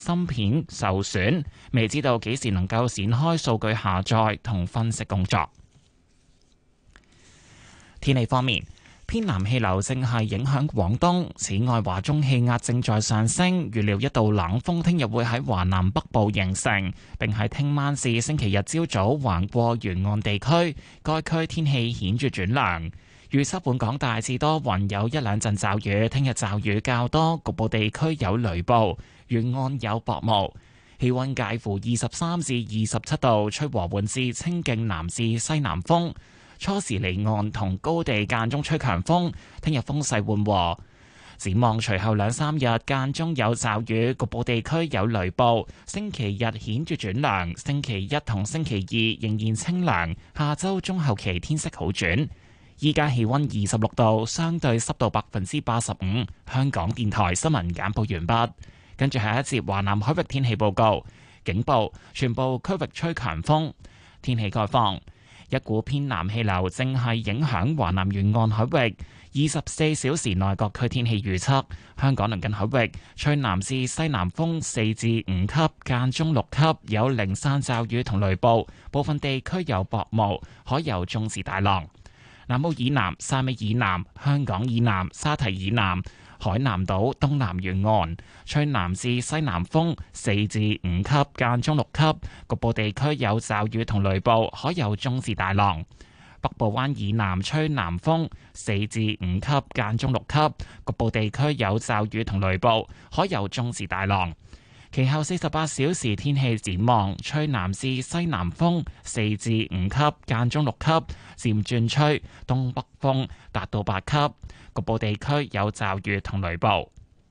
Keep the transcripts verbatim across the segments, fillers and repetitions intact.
芯片受損，未知道幾時能夠展開數據下載同分析工作。天氣方面，偏南氣流正係影響廣東，此外華中氣壓正在上升，預料一道冷鋒聽日會喺華南北部形成，並喺聽晚至星期日朝早橫過沿岸地區，該區天氣顯著轉涼。預測本港大致多雲，有一兩陣驟雨，聽日驟雨較多，局部地區有雷暴，沿岸有薄霧。氣溫介乎二十三至二十七度，吹和緩至清勁南至西南風。初時離岸同高地間中吹強風，聽日風勢緩和。展望隨後兩三日間中有驟雨，局部地區有雷暴。星期日顯著轉涼，星期一同星期二仍然清涼。下周中後期天色好轉。依家氣溫二十六度，相對濕度百分之八十五。香港電台新聞簡報完畢。跟住係一節華南海域天氣報告，警報，全部區域吹強風。天氣概況。一股偏南氣流正係影響華南沿岸海域，二十四小時內各區天氣預測：香港鄰近海域吹南至西南風四至五級，間中六級，有零散驟雨同雷暴，部分地區有薄霧，海有中至大浪。南澳以南、汕尾以南、香港以南、沙堤以南、海南島東南沿岸吹南至西南風四至五級，間中六級，局部地區有驟雨同雷暴，海有中至大浪。北部灣以南吹南風四至五級，間中六級，局部地區有驟雨同雷暴，海有中至大浪。其後四十八小時天氣展望，吹南至西南風四至五級，間中六級，漸轉吹東北風達到八級，局部地區有驟雨同雷暴。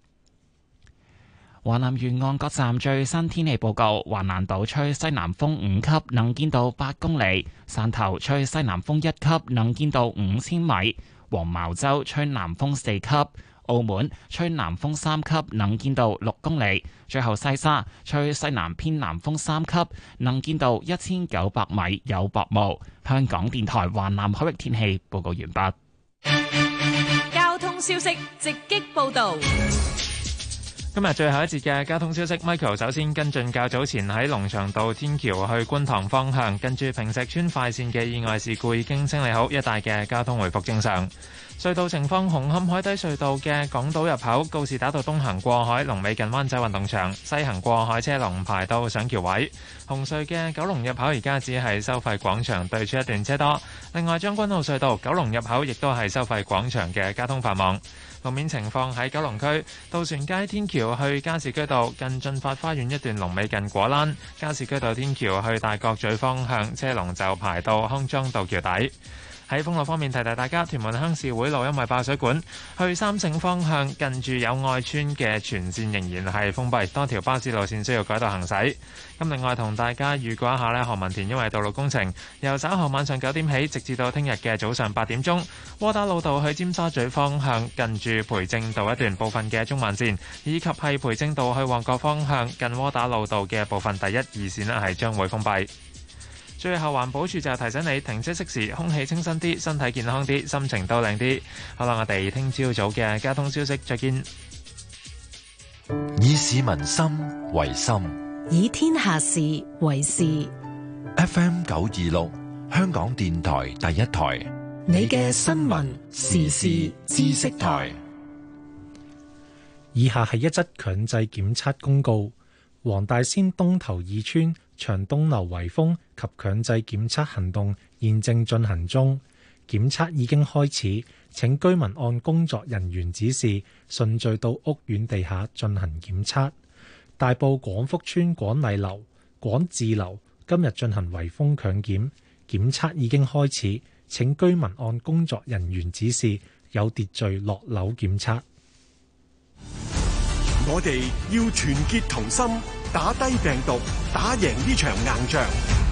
華南沿岸各站最新天氣報告：華南島吹西南風五級，能見度八公里；汕頭吹西南風一級，能見度五千米；黃茅洲吹南風四級。澳門吹南風三級，能見度六公里；最後西沙吹西南偏南風三級，能見度一千九百米，有薄霧。香港電台華南海域天氣報告完畢。 交通消息直擊報道。 今日最後一節嘅交通消息 ，Michael 首先跟進較早前喺龍翔道天橋去觀塘方向，近住坪石邨快線嘅意外事故已經清理好，一帶嘅交通回復正常。隧道情況：紅磡海底隧道嘅港島入口告士打道東行過海，龍尾近灣仔運動場；西行過海車龍排到上橋位。紅隧嘅九龍入口而家只係收費廣場對出一段車多。另外將軍澳隧道九龍入口亦都係收費廣場嘅交通繁忙。路面情況喺九龍區渡船街天橋去加士居道近駿發花園一段龍尾近果欄；加士居道天橋去大角咀方向車龍就排到康莊道橋底。喺封路方面，提提大家，屯門鄉事會路因為爆水管，去三聖方向近住友愛邨嘅全線仍然係封閉，多條巴士路線需要改道行駛。咁另外同大家預告一下呢，何文田因為道路工程，由稍後晚上九點起，直至到聽日嘅早上八點鐘，窩打老道去尖沙咀方向近住培正道一段部分嘅中慢線，以及係培正道去旺角方向近窩打老道嘅部分第一二線呢係將會封閉。最後環保署就提醒你停車熄匙，空氣清新啲，身體健康啲，心情都靚啲。好啦，我哋聽朝早嘅交通消息再見。 以市民心為心， 以天下事為事。 F M 九二六香港電台第一台， 你嘅新聞時事知識台。 以下係一則強制檢測公告：黃大仙東頭二村長東樓圍封及強制檢測行動現正進行中，檢測已經開始，請居民按工作人員指示順序到屋苑地下進行檢測。大埔廣福村廣麗樓、廣智樓今日進行圍封強檢，檢測已經開始，請居民按工作人員指示有秩序落樓檢測。 我哋要團結同心，打低病毒，打贏呢場硬仗。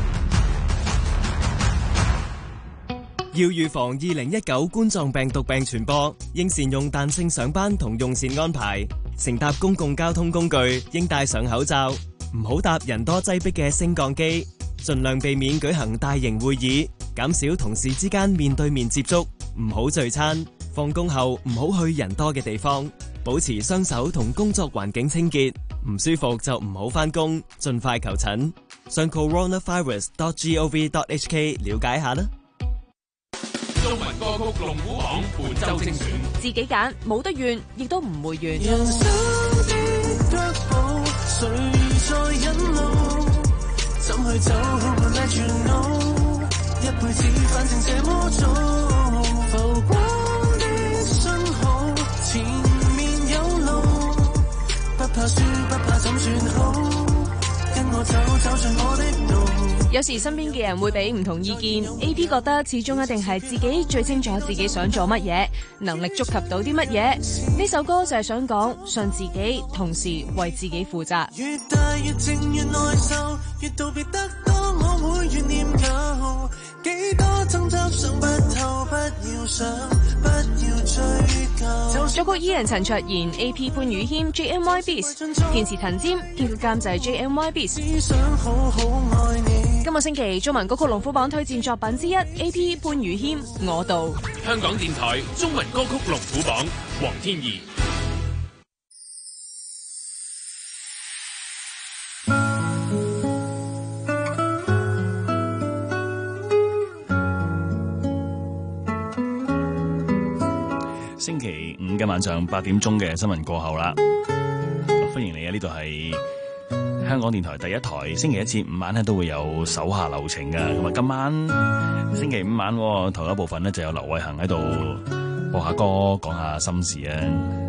要預防二零一九冠狀病毒病傳播，應善用彈性上班同用膳安排。乘搭公共交通工具應戴上口罩，唔好搭人多擠迫嘅升降機。盡量避免舉行大型會議，減少同事之間面對面接觸，唔好聚餐。放工後唔好去人多嘅地方，保持雙手同工作環境清潔。 唔舒服就唔好返工，盡快求診。上 coronavirus dot gov dot hk 了解下啦。 中文歌曲龍虎榜本周精選， 自己揀，冇得怨，亦都唔會怨。 人生的腳步，誰在引路？怎去走好過那全路？一輩子反正這麼早，浮光的信號，前面有路，不怕輸，不怕怎算好，跟我走，走進我的路。 有時身邊嘅人會俾唔同意見 ，A P 覺得始終一定係自己最清楚自己想做乜嘢，能力觸及到啲乜嘢。呢首歌就係想講信自己，同時為自己負責。 越大越靜越內疚，越道別得多我會越念舊，幾多爭執想不透，不要想，不要追究。 作曲依人陳卓賢 ，A P 潘宇謙 ，J M Y Beats， 填詞陳尖，編曲監製 J M Y Beats。今個星期中文歌曲龍虎榜推薦作品之一 ，A P 潘宇謙《我道》。 香港電台中文歌曲龍虎榜，黃天怡。 星期五嘅晚上八點鐘嘅新聞過後啦，歡迎你啊！呢度係香港電台第一台，星期一至五晚咧都會有手下留情噶。咁啊，今晚星期五晚頭一部分咧就有劉偉恒喺度播下歌，講下心事啊。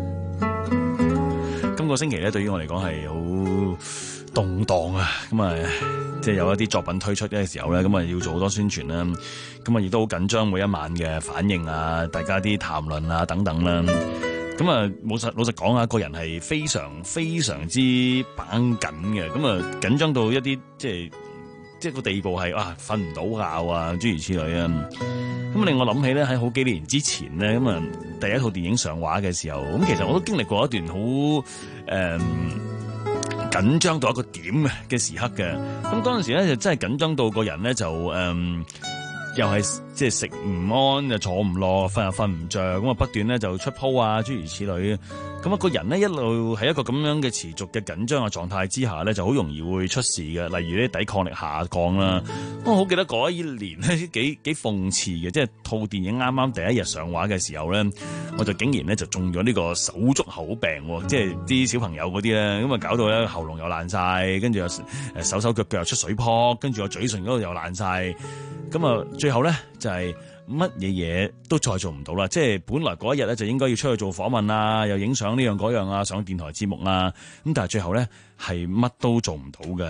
今個星期咧對於我嚟講係好動盪啊！咁啊，即係有一啲作品推出嘅時候咧，咁啊要做好多宣傳啦。咁啊，亦都好緊張每一晚嘅反應啊，大家啲談論啊等等啦。咁啊，老實老實講啊，個人係非常非常之繃緊嘅。咁啊，緊張到一啲即係即係個地步係啊，瞓唔到覺啊，諸如此類啊。咁令我諗起咧，喺好幾年之前咧，咁啊第一套電影上畫嘅時候，咁其實我都經歷過一段好誒。嗯緊張到一個點嘅時刻嘅，咁嗰陣時咧就真係緊張到個人咧就誒、嗯，又係即係食唔安，又坐唔落，瞓又瞓唔着，咁啊不斷咧就出鋪啊，諸如此類。咁啊個人咧一路喺一個咁樣嘅持續嘅緊張嘅狀態之下咧，就好容易會出事嘅，例如咧抵抗力下降啦。我好記得嗰一年咧幾幾諷刺嘅，即係套電影啱啱第一日上畫嘅時候咧，我就竟然咧就中咗呢個手足口病，即係啲小朋友嗰啲咧，咁啊搞到咧喉嚨又爛晒，跟住又誒手手腳腳又出水泡，跟住我嘴唇嗰度又爛晒，咁啊最後咧就係乜嘢嘢都再做唔到啦，即係本來嗰一日咧就應該要出去做訪問啊，又影相呢樣嗰樣啊，上電台節目啊，咁但係最後咧係乜都做唔到嘅。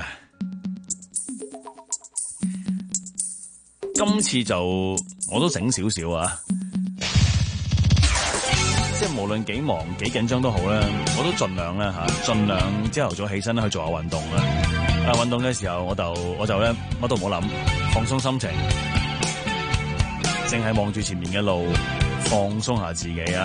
今次就我都醒少少啊，即係無論幾忙幾緊張都好啦，我都盡量啦吓，盡量朝頭早起身去做下運動啦。啊，運動嘅時候我就我就咧乜都唔好諗，放鬆心情。淨係望住前面嘅路，放鬆下自己啊！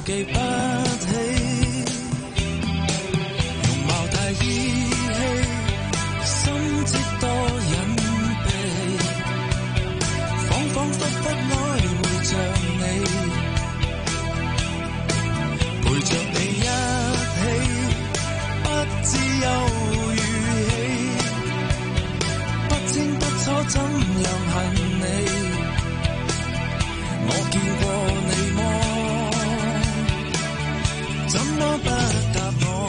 記不起，容貌太依稀，心知多隱秘，恍恍惚惚愛會着你，陪着你一起，不知憂與喜，不清不楚怎樣恨你，我見過你麼？怎麼不答我？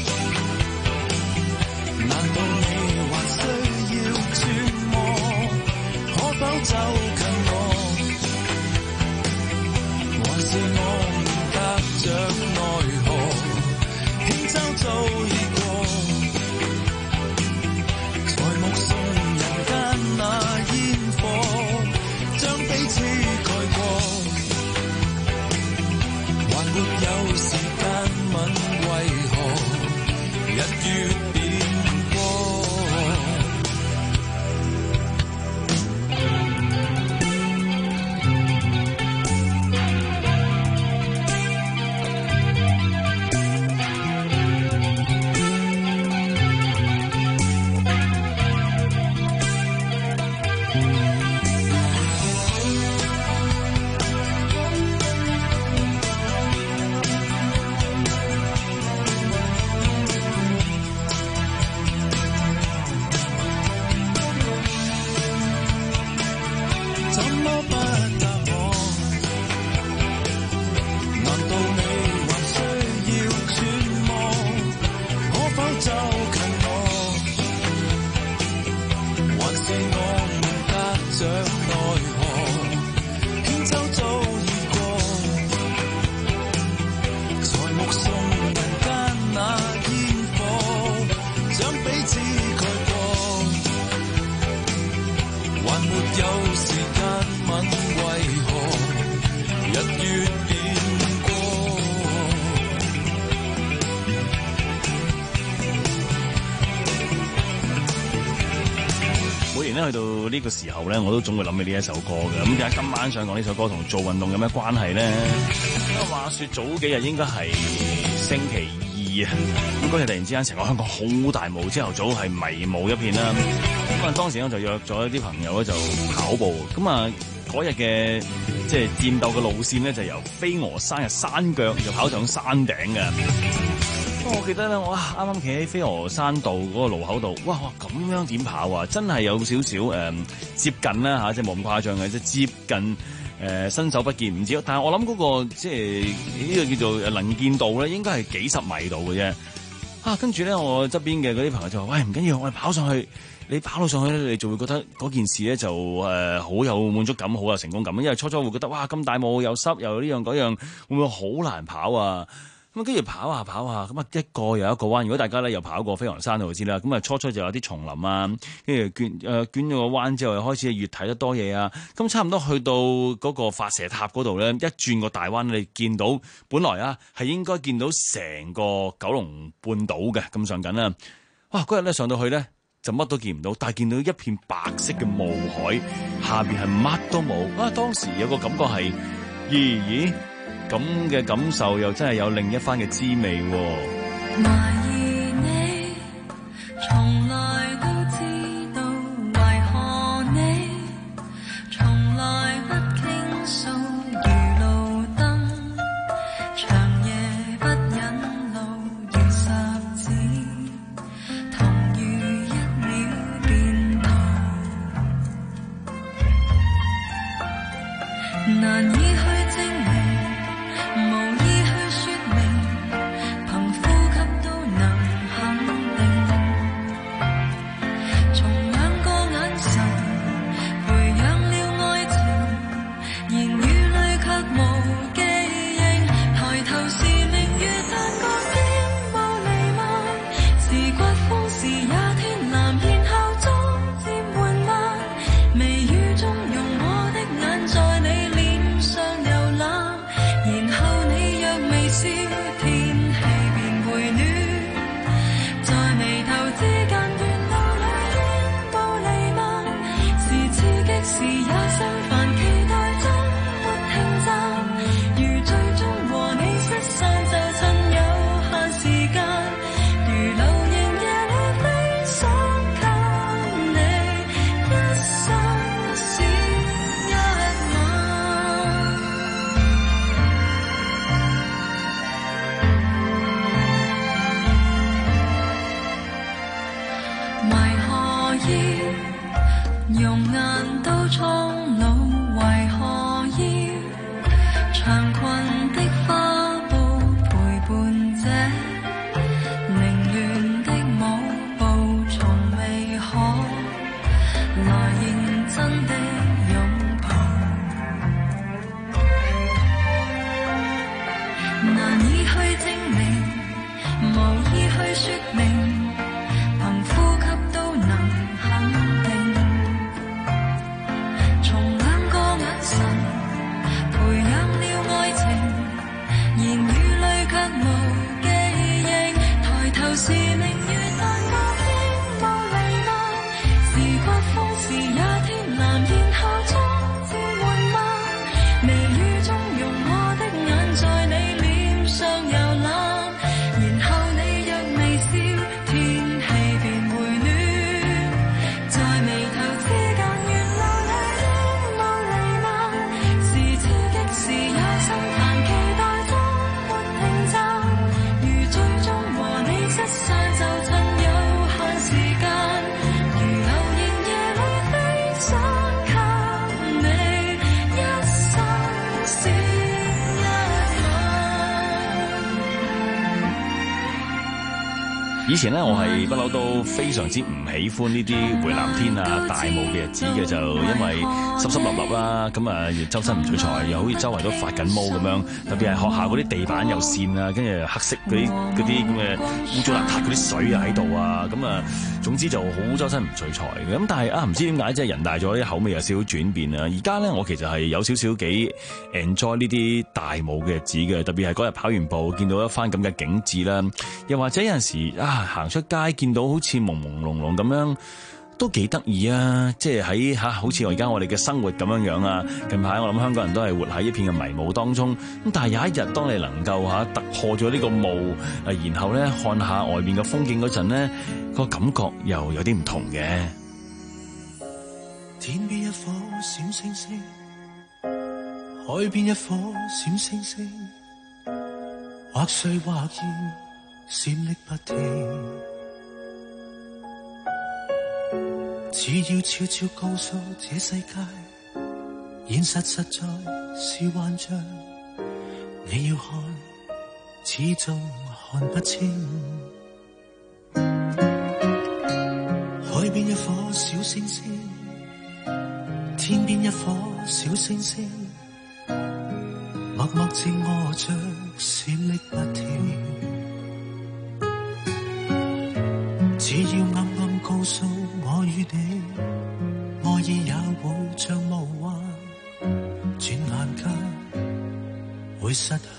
難道你還需要揣摩？可否走近我？還是我們隔着奈何？輕舟早已過，才目送人間那煙火，將彼此蓋過，還沒有時間問為何日月變過。 去到呢個時候咧，我都總會諗起呢一首歌嘅。咁點解今晚想講呢首歌同做運動有咩關係咧？話說早幾日應該係星期二啊，咁嗰日突然之間成個香港好大霧，朝頭早係迷霧一片啦。咁啊，當時我就約咗一啲朋友咧就跑步。咁啊，嗰日嘅即係戰鬥嘅路線咧，就由飛鵝山嘅山腳就跑上山頂嘅。我記得咧，我啱啱企喺飛鵝山道嗰個路口度，哇哇咁樣點跑啊？真係有少少誒、呃、接近啦嚇、啊，即係冇咁誇張嘅，即係接近誒、呃、伸手不見五指。但係我諗嗰、那個即係呢、這個叫做能見度咧，應該係幾十米度嘅啫。啊，跟住咧，我側邊嘅嗰啲朋友就話：喂，唔緊要，我哋跑上去。你跑到上去咧，你就會覺得嗰件事咧就誒好、呃、有滿足感，好有成功感。因為初初會覺得哇，咁大霧又濕又呢樣嗰樣，會唔會好難跑啊？咁跟住跑下跑下，咁啊一個又一個彎。如果大家咧又跑過飛鵝山度就知啦。咁啊初初就有啲叢林啊，跟住捲誒捲咗個彎之後，又開始越睇得多嘢啊。咁差唔多去到嗰個發射塔嗰度咧，一轉個大彎，你見到本來啊係應該見到成個九龍半島嘅咁上緊啦。哇！嗰日咧上到去咧就乜都見唔到，但係見到一片白色嘅霧海，下邊係乜都冇。啊！當時有個感覺係，咦咦咁嘅感受又真係有另一番嘅滋味喎。 懷疑你從來都知道，為何你從來不傾訴，如路燈長夜不忍路，如十指同如一秒變老，難以去證明，無意去說明，憑呼吸都能眼都蒼老，為何要長裙的花布陪伴這凌亂的舞步，從未可來認真的擁抱，難以去證明，無意去說明，憑呼吸都能肯定，從兩個眼神培養了愛情，言語裏卻無記憶，抬頭是明月，但覺應無離浪，時刮風時也天藍，然後終至緩慢，微雨中容我的眼在你臉上遊覽，然後你若微笑，天氣便回暖，在眉頭之間沿流淚應無離難，是刺激時有心煩，期待中沒停站，如最終和你失散就趁有限時間，如流言夜裏飛想給你一生閃一以前咧，我係不嬲都非常之唔喜歡呢啲回南天啊、大霧嘅日子嘅，就因為濕濕立立啦，咁啊周身唔聚財，又好似周圍都發緊毛咁樣，特別係學校嗰啲地板有線啊，跟住黑色嗰啲嗰啲咁嘅污糟邋遢嗰啲水啊喺度啊，咁啊總之就好周身唔聚財嘅。咁但係啊唔知點解即係人大咗啲口味有少少轉變啊。而家咧我其實係有少少幾 enjoy 呢啲大霧嘅日子嘅，特別係嗰日跑完步見到一番咁嘅景緻啦，又或者有陣時啊行出街見到好似朦朦朧朧咁樣，都幾得意啊！即係喺嚇，好似我而家我哋嘅生活咁樣樣啊。近排我諗香港人都係活喺一片嘅迷霧當中。咁但係有一日，當你能夠嚇突破咗呢個霧，然後咧看下外面嘅風景嗰陣咧，個感覺又有啲唔同嘅。 天邊一顆閃星星，海邊一顆閃星星，或碎或現，閃爍不停。只要悄悄告訴這世界，現實實在是幻象，你要看，始終看不清。海邊一顆小星星，天邊一顆小星星，默默靜臥着，閃爍不停。只要暗暗告訴我與你，愛意也會像霧幻，轉眼間會失去。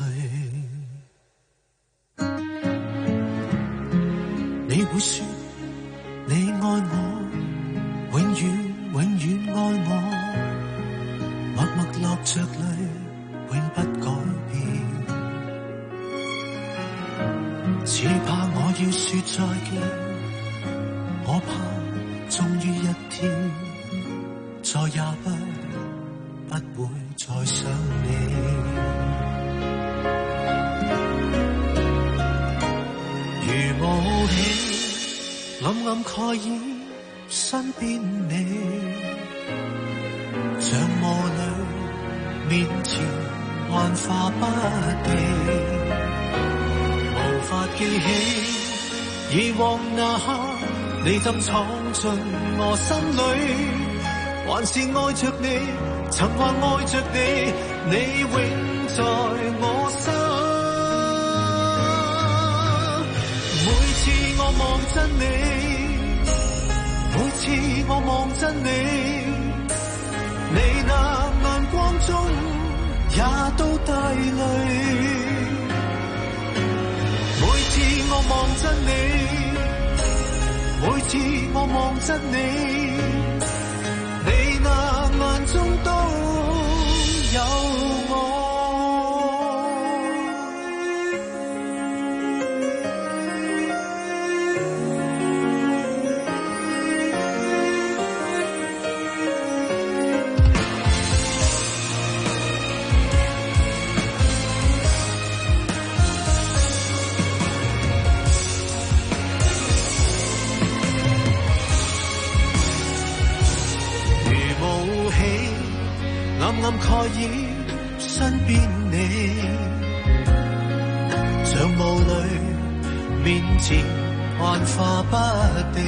你會說你愛我，永遠永遠愛我，默默落着淚，永不改變。只怕我要說再見，我怕終於一天再也不不會再想你。如霧氣暗暗蓋掩身邊你，像霧裏面前幻化不定，無法記起以往那刻你怎闖進我心裏，還是愛着你，曾話愛着你，你永在我心。每次我望真你，每次我望真你，你那眼光中也都帶淚。每次我望真你，每次我望真你，你那眼中都有我。 蓋掩身邊你，像霧裏面前幻化不定，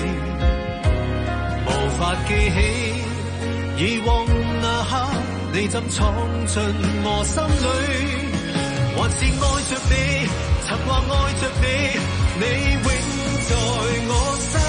無法記起以往那刻你怎闖進我心裏，還是愛着你，曾話愛着你，你永在我心。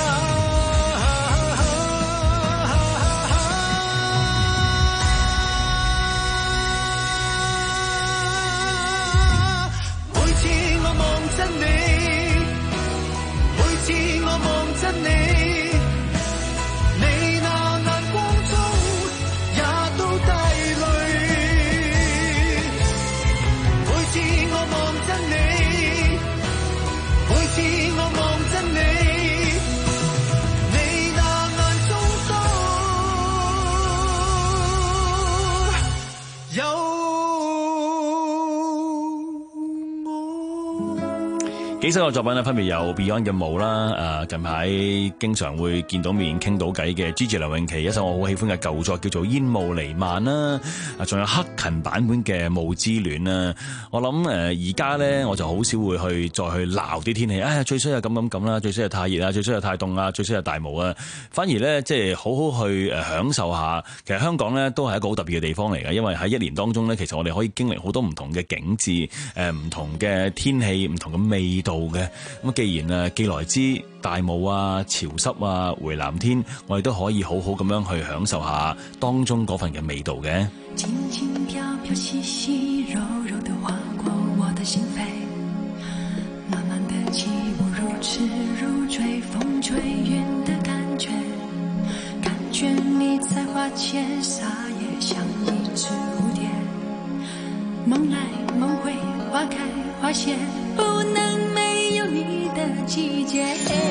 幾首嘅作品咧，分別有 Beyond 嘅霧啦，誒近排經常會見到面傾到偈嘅 Gigi 梁詠琪一首我好喜歡嘅舊作叫做《煙霧彌漫》啦，啊仲有克勤版本嘅《霧之戀》啦。我諗誒而家咧我就好少會去再去鬧啲天氣，哎呀最衰係咁咁咁啦，最衰係太熱啊，最衰係太凍啊，最衰係大霧啊。反而咧即係好好去誒享受下，其實香港咧都係一個好特別嘅地方嚟嘅，因為喺一年當中咧，其實我哋可以經歷好多唔同嘅景緻，誒唔同嘅天氣，唔同嘅味道嘅。咁既然啊既來之大霧啊、潮濕啊、回南天，我哋都可以好好咁樣去享受下當中嗰份嘅味道嘅。 輕輕飄飄細細柔柔地劃過我的心扉，慢慢的起舞如痴如醉，風吹雲的感覺，感覺你在花前撒野，像一隻蝴蝶，夢來夢回，花開花謝，不能沒有你的季節。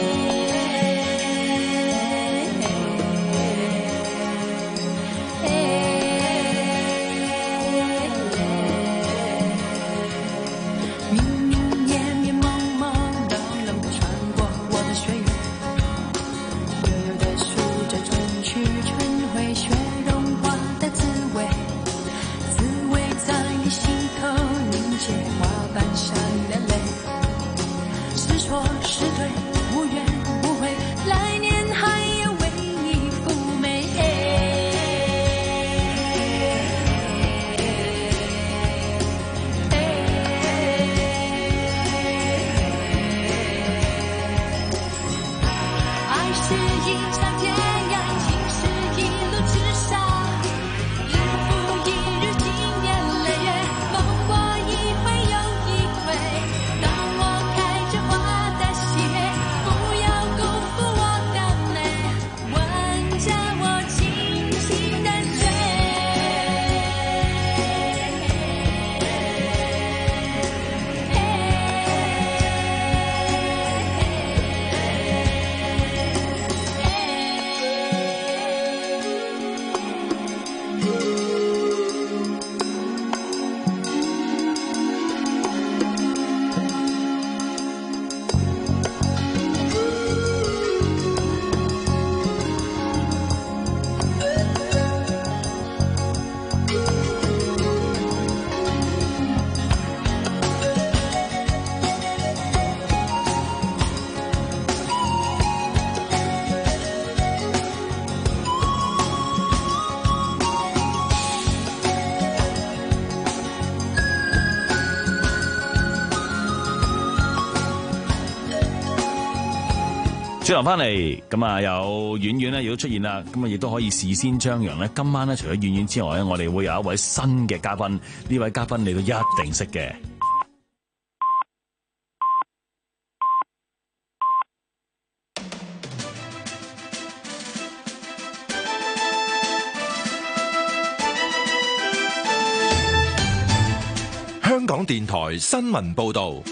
轉頭翻嚟，咁啊有婉婉咧，亦都出現啦。咁啊，亦都可以事先張揚咧。今晚咧，除咗婉婉之外咧，我哋會有一位新嘅嘉賓。呢位嘉賓你都一定識嘅。 香港電台新聞報導。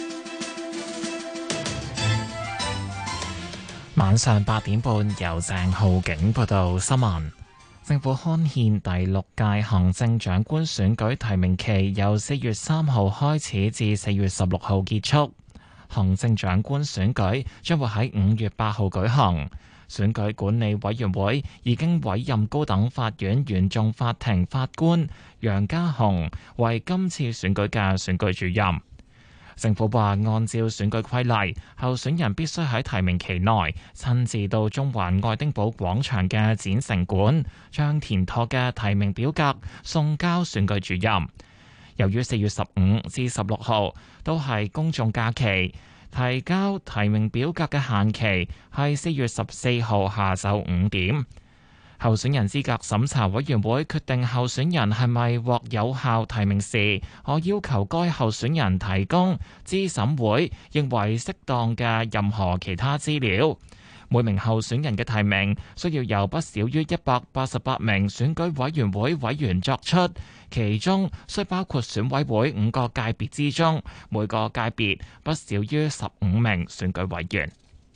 晚上八點半，由鄭浩景報道新聞。政府刊憲第六屆行政長官選舉提名期由四月三號開始至四月十六號結束。行政長官選舉將會喺五月八號舉行。 選舉管理委員會已經委任高等法院原訟法庭法官楊家雄為今次選舉嘅選舉主任。政府話，按照選舉規例，候選人必須喺提名期內親自到中環愛丁堡廣場嘅展城館，將填妥嘅提名表格送交選舉主任。由於四月十五至十六號都係公眾假期，提交提名表格嘅限期係四月十四號下晝五點。候選人資格審查委員會決定候選人係咪獲有效提名時，可要求該候選人提供資審會認為適當嘅任何其他資料。每名候選人嘅提名需要由不少於一百八十八名選舉委員會委員作出，其中需包括選委會五個界別之中每個界別不少於十五名選舉委員。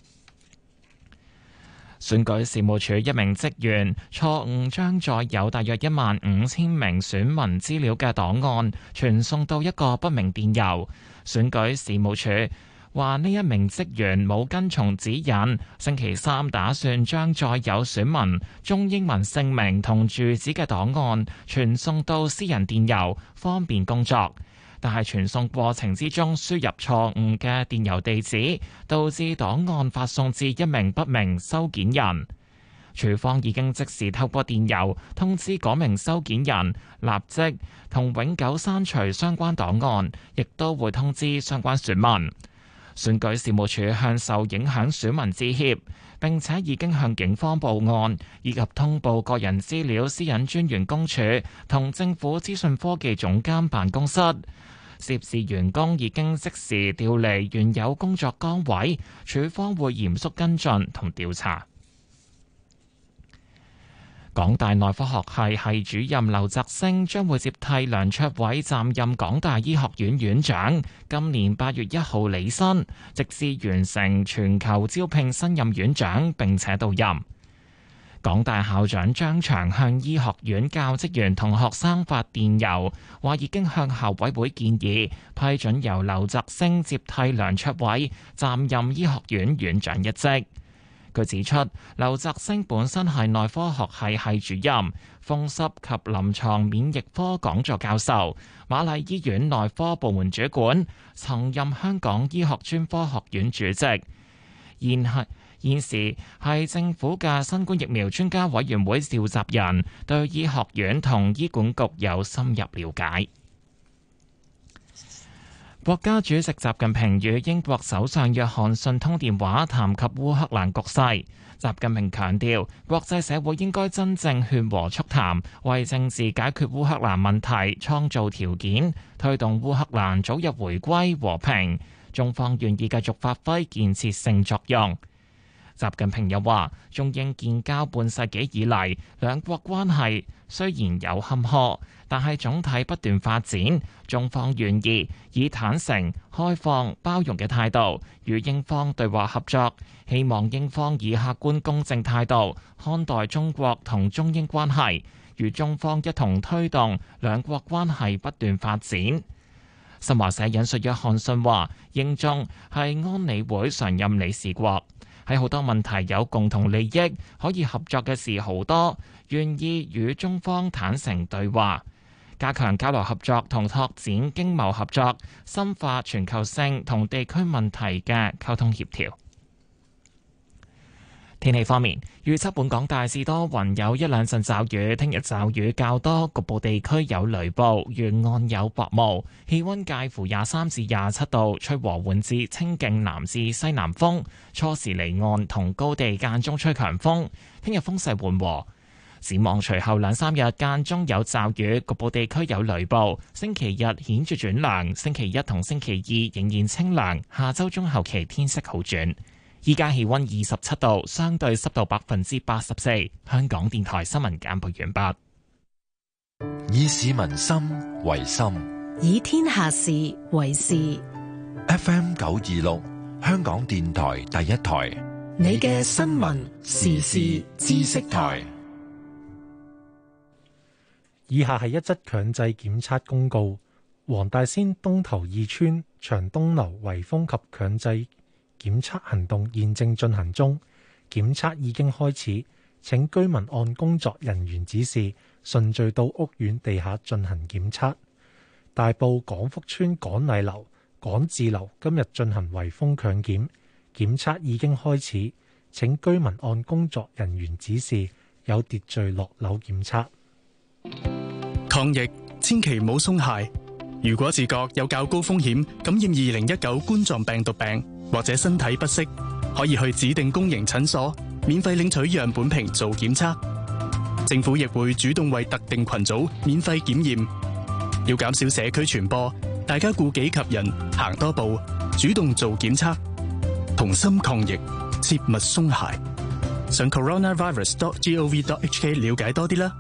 選舉事務處一名職員錯誤將載有大約一萬五千名選民資料嘅檔案傳送到一個不明電郵。選舉事務處話呢一名職員冇跟從指引，星期三打算將載有選民中英文姓名同住址嘅檔案傳送到私人電郵，方便工作。但係傳送過程之中輸入錯誤嘅電郵地址，導致檔案發送至一名不明收件人。處方已經即時透過電郵通知嗰名收件人立即同永久刪除相關檔案，亦都會通知相關選民。選舉事務處向受影響選民致歉，並且已經向警方報案，以及通報個人資料私隱專員公署同政府資訊科技總監辦公室。涉事員工已經即時調離原有工作崗位，處方會嚴肅跟進同調查。港大內科學系系主任劉澤星將會接替梁卓偉暫任港大醫學院院長，今年八月一號履新，直至完成全球招聘新任院長並且到任。港大校長張翔向醫學院教職員同學生發電郵，話已經向校委會建議批准由劉澤星接替梁卓偉擔任醫學院院長一職。佢指出，劉澤星本身係內科學系系主任、風濕及臨床免疫科講座教授、瑪麗醫院內科部門主管，曾任香港醫學專科學院主席，現係現時係政府嘅新冠疫苗專家委員會召集人，對醫學院同醫管局有深入了解。國家主席習近平與英國首相約翰遜通電話，談及烏克蘭局勢。習近平強調，國際社會應該真正勸和促談，為政治解決烏克蘭問題創造條件，推動烏克蘭早日回歸和平。中方願意繼續發揮建設性作用。習近平又話，中英建交半世紀以嚟，兩國關係雖然有坎坷，但係總體不斷發展。中方願意以坦誠、開放、包容嘅態度與英方對話合作，希望英方以客觀公正態度看待中國同中英關係，與中方一同推動兩國關係不斷發展。新華社引述約翰遜話，英中係安理會常任理事國，喺好多問題有共同利益，可以合作嘅事好多，願意與中方坦誠對話，加強交流合作同拓展經貿合作，深化全球性同地區問題嘅溝通協調。天氣方面，預測本港大致多雲，有一兩陣驟雨，聽日驟雨較多，局部地區有雷暴，沿岸有薄霧，氣溫介乎廿三至廿七度，吹和緩至清勁南至西南風，初時離岸同高地間中吹強風，聽日風勢緩和。展望隨後兩三日間中有驟雨，局部地區有雷暴，星期日顯著轉涼，星期一同星期二仍然清涼，下周中後期天色好轉。依家氣溫二十七度，相對濕度百分之八十四。香港電台新聞簡報完畢。 以市民心為心， 以天下事為事。 F M 九二六，香港電台第一台， 你嘅新聞時事知識台。 以下係一則強制檢測公告：黃大仙東頭二村長東樓圍封及強制檢測行動現正進行中， 檢測已經開始，請居民按工作人員指示順序到屋苑地下進行檢測。大埔廣福邨廣麗樓、廣智樓今日進行圍封強檢，檢測已經開始，請居民按工作人員指示有秩序落樓檢測。 抗疫千祈唔好鬆懈，如果自覺有較高風險感染二零一九冠狀病毒病或者身體不適，可以去指定公營診所免費領取樣本瓶做檢測。政府亦會主動為特定群組免費檢驗。要減少社區傳播，大家顧己及人，行多步，主動做檢測，同心抗疫，切勿鬆懈。上 coronavirus dot gov dot hk 了解多啲啦。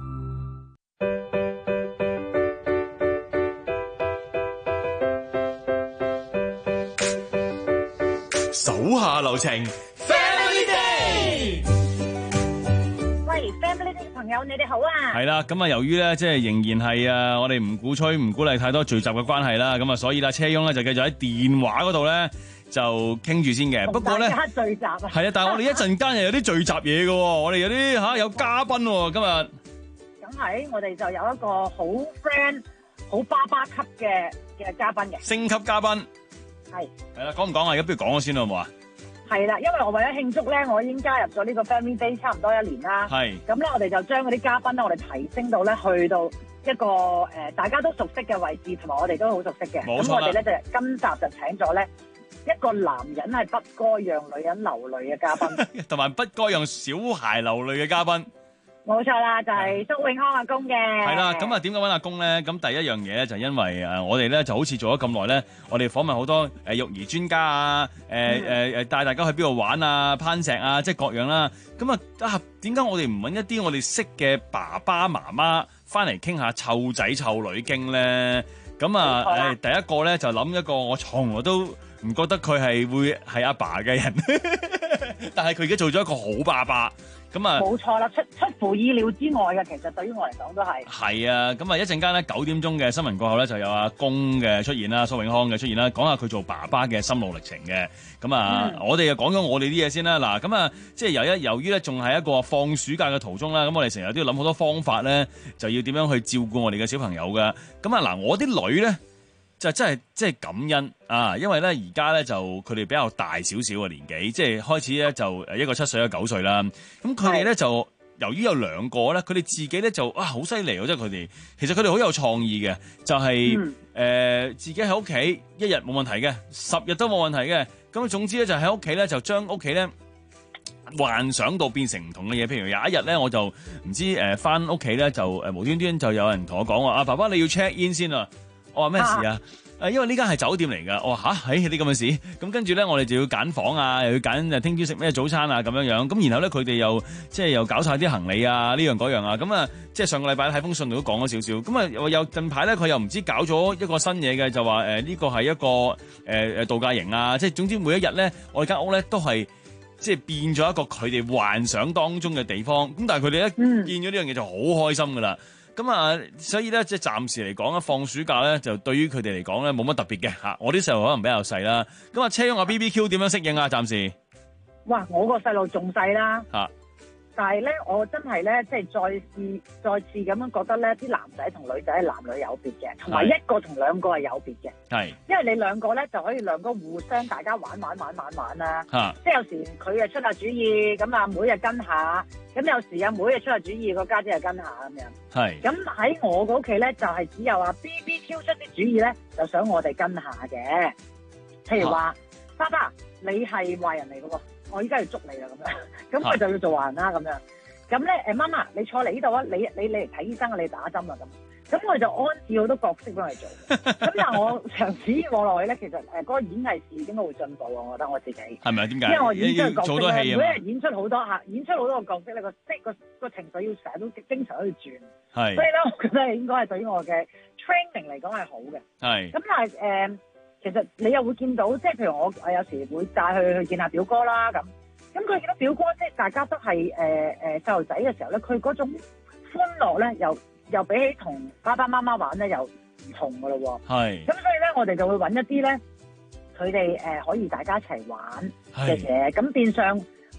手下留情 ，Family Day。 喂 ，Family Day 朋友，你哋好啊！ 係啦，咁啊，由於咧，即係仍然係啊，我哋唔鼓吹、唔鼓勵太多聚集嘅關係啦，咁啊，所以啦，車翁咧就繼續喺電話嗰度咧就傾住先嘅。不過咧， 聚集啊， 係啊，但係我哋一陣間又有啲聚集嘢嘅，我哋有啲吓、啊、有嘉賓喎，今日。 梗係，我哋就有一個好 friend、好爸爸級嘅嘅嘉賓嘅。 星級嘉賓。 係。係啦，講唔講啊？而家不如講咗先啦，好唔好啊？ 係啦，因為我為咗慶祝咧，我已經加入咗呢個 Family Day 差唔多一年啦。 係。咁咧，我哋就將嗰啲嘉賓咧，我哋提升到咧，去到一個誒、呃、大家都熟悉嘅位置，同埋我哋都好熟悉嘅。 冇錯啦。 咁我哋咧就今集就請咗咧一個男人係不該讓女人流淚嘅嘉賓， 同埋不該讓小孩流淚嘅嘉賓。 冇錯啦，就係、是、蘇永康阿公嘅。 係啦，咁啊點解揾阿公咧？咁第一樣嘢咧就因為誒我哋咧就好似做咗咁耐咧，我哋訪問好多誒育兒專家啊，誒誒誒帶大家去邊度玩啊、攀石啊，即係各樣啦。咁啊啊點解我哋唔揾一啲我哋識嘅爸爸媽媽翻嚟傾下湊仔湊女經咧？咁啊誒第一個咧就諗一個我從來都唔覺得佢係會係阿爸嘅人，但係佢而家做咗一個好爸爸。咁啊， 冇錯啦，出出乎意料之外嘅，其實對於我嚟講都係。 係啊，咁啊一陣間咧九點鐘嘅新聞過後咧就有阿公嘅出現啦，蘇永康嘅出現啦，講下佢做爸爸嘅心路歷程嘅。咁啊，嗯、我哋就講咗我哋啲嘢先啦。嗱，咁啊，即係由一由於咧仲係一個放暑假嘅途中啦，咁我哋成日都要諗好多方法咧，就要點樣去照顧我哋嘅小朋友噶。咁啊嗱，我啲女咧。就真係即係感恩啊！因為咧而家咧就佢哋比較大少少嘅年紀，即係開始咧就誒一個七歲一個九歲啦。咁佢哋咧就由於有兩個咧，佢哋自己咧就啊好犀利喎！即係佢哋其實佢哋好有創意嘅，就係、是、誒、嗯呃、自己喺屋企一日冇問題嘅，十日都冇問題嘅。咁總之咧就喺屋企咧就將屋企咧幻想到變成唔同嘅嘢。譬如有一日咧我就唔知誒返屋企咧就誒無端端就有人同我講話啊，爸爸你要 check in 先啊！我話咩事啊？誒，因為呢間係酒店嚟㗎。我話吓，喺啲咁嘅事。咁跟住咧，我哋就要揀房啊，又要揀誒聽朝食咩早餐啊，咁樣樣。咁然後咧，佢哋又即係又搞晒啲行李啊，呢樣嗰樣啊。咁啊，即係上個禮拜喺封信度都講咗少少。咁啊，又近排咧，佢又唔知搞咗一個新嘢嘅，就話誒呢個係一個誒誒、呃、度假營啊。即係總之每一日咧，我哋間屋咧都係即係變咗一個佢哋幻想當中嘅地方。咁但係佢哋咧見咗呢樣嘢就好開心㗎啦。咁啊，所以咧，即係暫時嚟講咧，放暑假咧，就對於佢哋嚟講咧，冇乜特別嘅嚇。我啲細路可能比較細啦。咁啊，車翁啊 B B Q 點樣適應啊？暫時， 哇！我個細路仲細啦。 嚇！ 但係咧，我真係咧，即係再試再次咁樣覺得咧，啲男仔同女仔係男女有別嘅，同埋一個同兩個係有別嘅。 係。因為你兩個咧就可以兩個互相大家玩玩玩玩玩啦。 嚇！ 即係有時佢啊出下主意，咁阿妹啊跟下，咁有時阿妹啊出下主意，個家姐啊跟下咁樣。係。咁喺我個屋企咧，就係只有阿 B B Q 出啲主意咧，就想我哋跟下嘅。譬如話，爸爸你係壞人嚟嘅喎。我依家要捉你啦，咁樣，咁佢就要做壞人啦，咁樣。咁咧，誒媽媽，你坐嚟呢度啊，你你你嚟睇醫生啊，你打針啊，咁。咁我就安置好多角色幫佢做。咁但係我長此以往落去咧，其實誒嗰個演藝事業應該會進步啊，我覺得我自己。係咪啊？點解？因為我演出嘅角色咧，每一日演出好多嚇，演出好多個角色咧，個即係個個情緒要成日都經常喺度轉。係。所以咧，我覺得應該係對於我嘅 training 嚟講係好嘅。係。咁但係誒。呃其實你又會見到，即係譬如我，我有時會帶佢去見下表哥啦，咁咁佢見到表哥，即係大家都係誒誒細路仔嘅時候咧，佢嗰種歡樂咧，又又比起同爸爸媽媽玩咧，又唔同噶咯喎。係。咁所以咧，我哋就會揾一啲咧，佢哋誒可以大家一齊玩嘅嘢，咁變相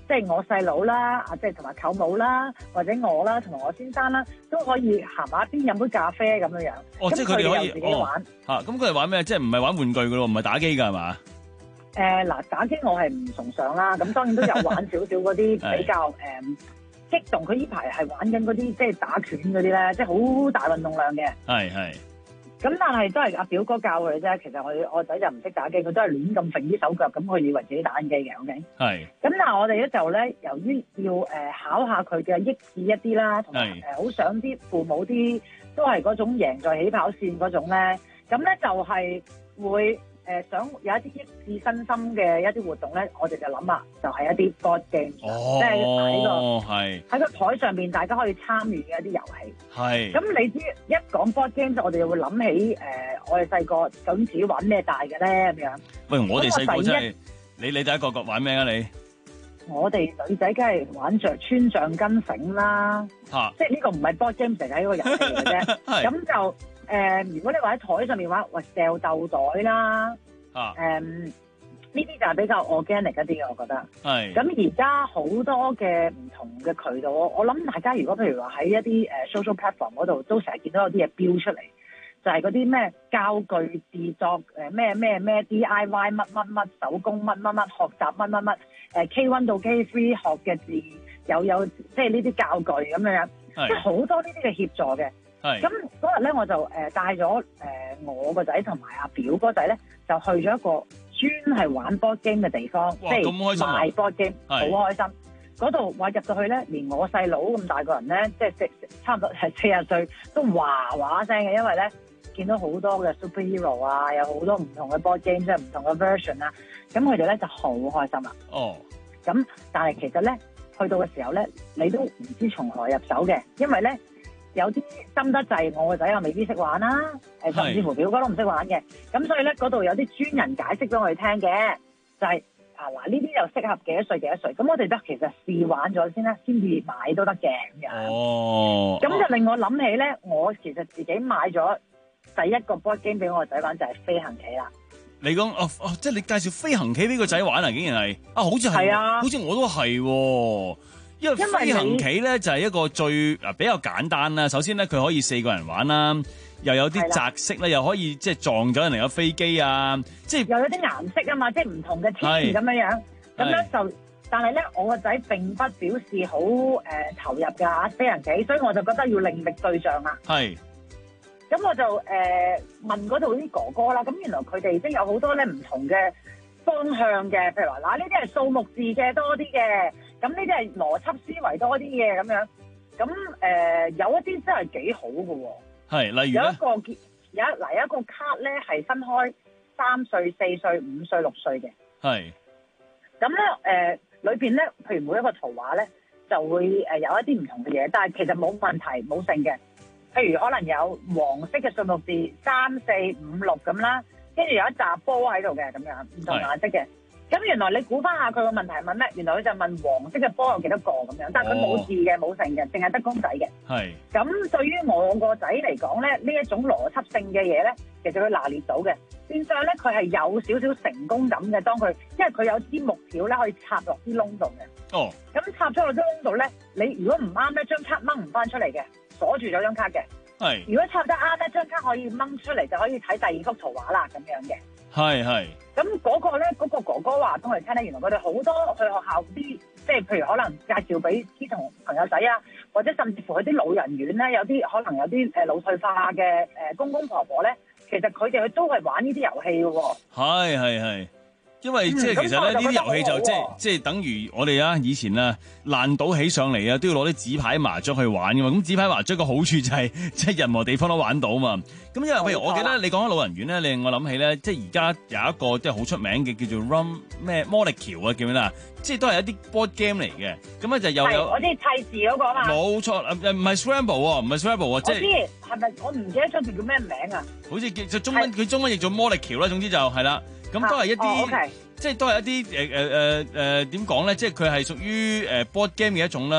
即係我細佬啦，啊即係同埋舅母啦，或者我啦，同埋我先生啦，都可以行埋一邊飲杯咖啡咁樣樣。 哦，即係佢哋可以自己玩。 嚇、哦，咁佢哋玩咩？即係唔係玩玩具㗎咯？唔係打機㗎係嘛？ 誒嗱、呃，打機我係唔崇尚啦，咁當然都有玩少少嗰啲比較誒、嗯、激動。佢呢排係玩緊嗰啲即係打拳嗰啲咧，即係好大運動量嘅。係係。咁但係都係阿表哥教佢啫。其實我我仔就唔識打機，佢都係亂咁揈啲手腳，咁佢以為自己打緊機嘅。OK。係。咁但係我哋咧就咧，由於要誒、呃、考下佢嘅益智一啲啦，同埋誒好想啲父母啲都係嗰種贏在起跑線嗰種咧，咁咧就係會。誒、呃、想有一啲益智身心嘅一啲活動咧，我哋就諗啊，就係、是、一啲 board game，、哦、即係喺個係喺個台上邊，大家可以參與嘅一啲遊戲。係。咁你知一講 board game，我哋就會諗起誒、呃，我哋細個究竟自己玩咩大嘅咧咁樣。喂，我哋細個真係你你第一個個玩咩啊你？我哋女仔梗係玩着穿橡筋繩啦，啊、即係呢個唔係 board game，淨係一個遊戲嚟嘅啫。咁就。誒、呃，如果你話喺台上面玩，喂，掉豆袋啦，啊，誒，呢啲就係比較 organic 一啲嘅，我覺得。係。咁而家好多嘅唔同嘅渠道，我諗大家如果譬如話喺一啲誒 social platform 嗰度，都成日見到有啲嘢標出嚟，就係嗰啲咩教具製作，誒咩咩咩 D I Y 乜乜乜手工乜乜乜學習乜乜乜，誒 K 一 到 K 三學嘅字，有有即係呢啲教具咁樣，即係好多呢啲嘅協助嘅。咁嗰日咧，我就誒帶咗誒我個仔同埋阿表哥仔咧，就去咗一個專係玩 board game 嘅地方，即係賣 board game，好開心。嗰度話入到去咧，連我細佬咁大個人咧，即係差唔多係四十歲，都嘩嘩聲嘅，因為咧見到好多嘅 superhero 啊，有好多唔同嘅 board game，即係唔同嘅 version 啊，咁佢哋咧就好開心啦。哦，咁但係其實咧去到嘅時候咧，你都唔知從何入手嘅，因為咧。有啲深得滯，我個仔又未必識玩啦，誒甚至乎表哥都唔識玩嘅，咁所以咧嗰度有啲專人解釋俾我哋聽嘅，就係、是、啊嗱呢啲就適合幾多歲幾多歲，咁我哋得其實試玩咗先啦，先至買都得嘅咁樣。哦，咁就令我諗起咧，我其實自己買咗第一個 board game 俾我個仔玩就係、是、飛行棋啦。你講哦哦，即係你介紹飛行棋俾個仔玩啊？竟然係啊，好似係啊，好似我都係喎。因為飛行棋咧就係一個最啊比較簡單啦。首先咧佢可以四個人玩啦，又有啲擲色咧，又可以即係撞咗人哋嘅飛機啊，即係又有啲顏色啊嘛，即係唔同嘅天咁樣樣。咁樣就，但係咧我個仔並不表示好誒、呃、投入㗎飛行棋，所以我就覺得要另覓對象啦。係。咁我就誒、呃、問嗰度啲哥哥啦，咁原來佢哋即係有好多咧唔同嘅方向嘅，譬如話嗱呢啲係數目字嘅多啲嘅。咁呢啲係邏輯思維多啲嘅咁樣，咁誒、呃、有一啲真係幾好嘅喎。係，例如有一個有一嗱有一個卡咧係分開三歲、四歲、五歲、六歲嘅。係。咁咧誒裏邊咧，譬如每一個圖畫咧，就會誒有一啲唔同嘅嘢，但係其實冇問題冇性嘅。譬如可能有黃色嘅數目字三四五六咁啦，跟住有一紮波喺度嘅咁樣，唔同顏色嘅。咁原來你估翻下佢個問題係問咩？原來佢就問黃色嘅波有幾多個咁樣，但係佢冇字嘅冇成嘅，淨係得公仔嘅。係。咁對於我個仔嚟講咧，呢一種邏輯性嘅嘢咧，其實佢拿捏到嘅。變相咧，佢係有少少成功感嘅。當佢因為佢有支木條咧，可以插落啲窿度嘅。哦。咁插咗落啲窿度咧，你如果唔啱咧，張卡掹唔翻出嚟嘅，鎖住咗張卡嘅。係。如果插得啱咧，張卡可以掹出嚟，就可以睇第二幅圖畫啦，咁樣嘅。係係。咁嗰個咧，嗰、嗰個哥哥話俾我哋聽咧，原來佢哋好多去學校啲，即係譬如可能介紹俾啲同朋友仔啊，或者甚至乎去啲老人院咧，有啲可能有啲誒腦退化嘅誒公公婆婆咧，其實佢哋都係玩呢啲遊戲嘅喎。係係係。因為即係其實咧呢啲遊戲就即係即係等於我哋啊以前啊爛賭起上嚟啊都要攞啲紙牌麻雀去玩噶嘛，咁紙牌麻雀個好處就係即係任何地方都玩到嘛。咁因為譬如我記得你講緊老人院咧，令我諗起咧，即係而家有一個即係好出名嘅叫做 Rum 咩魔力橋啊，叫咩啦？即係都係一啲 board game 嚟嘅。咁咧就又有我知砌字嗰個啊嘛。冇錯，誒唔係 Scramble 喎，唔係 Scramble 喎，即係。我知係咪我唔記得咗叫咩名啊？好似叫中文佢中文譯做魔力橋啦，總之就係啦。咁都係一啲、哦 okay. 即係都係一啲誒誒誒誒點講咧？即係佢係屬於誒 board game 嘅一種啦。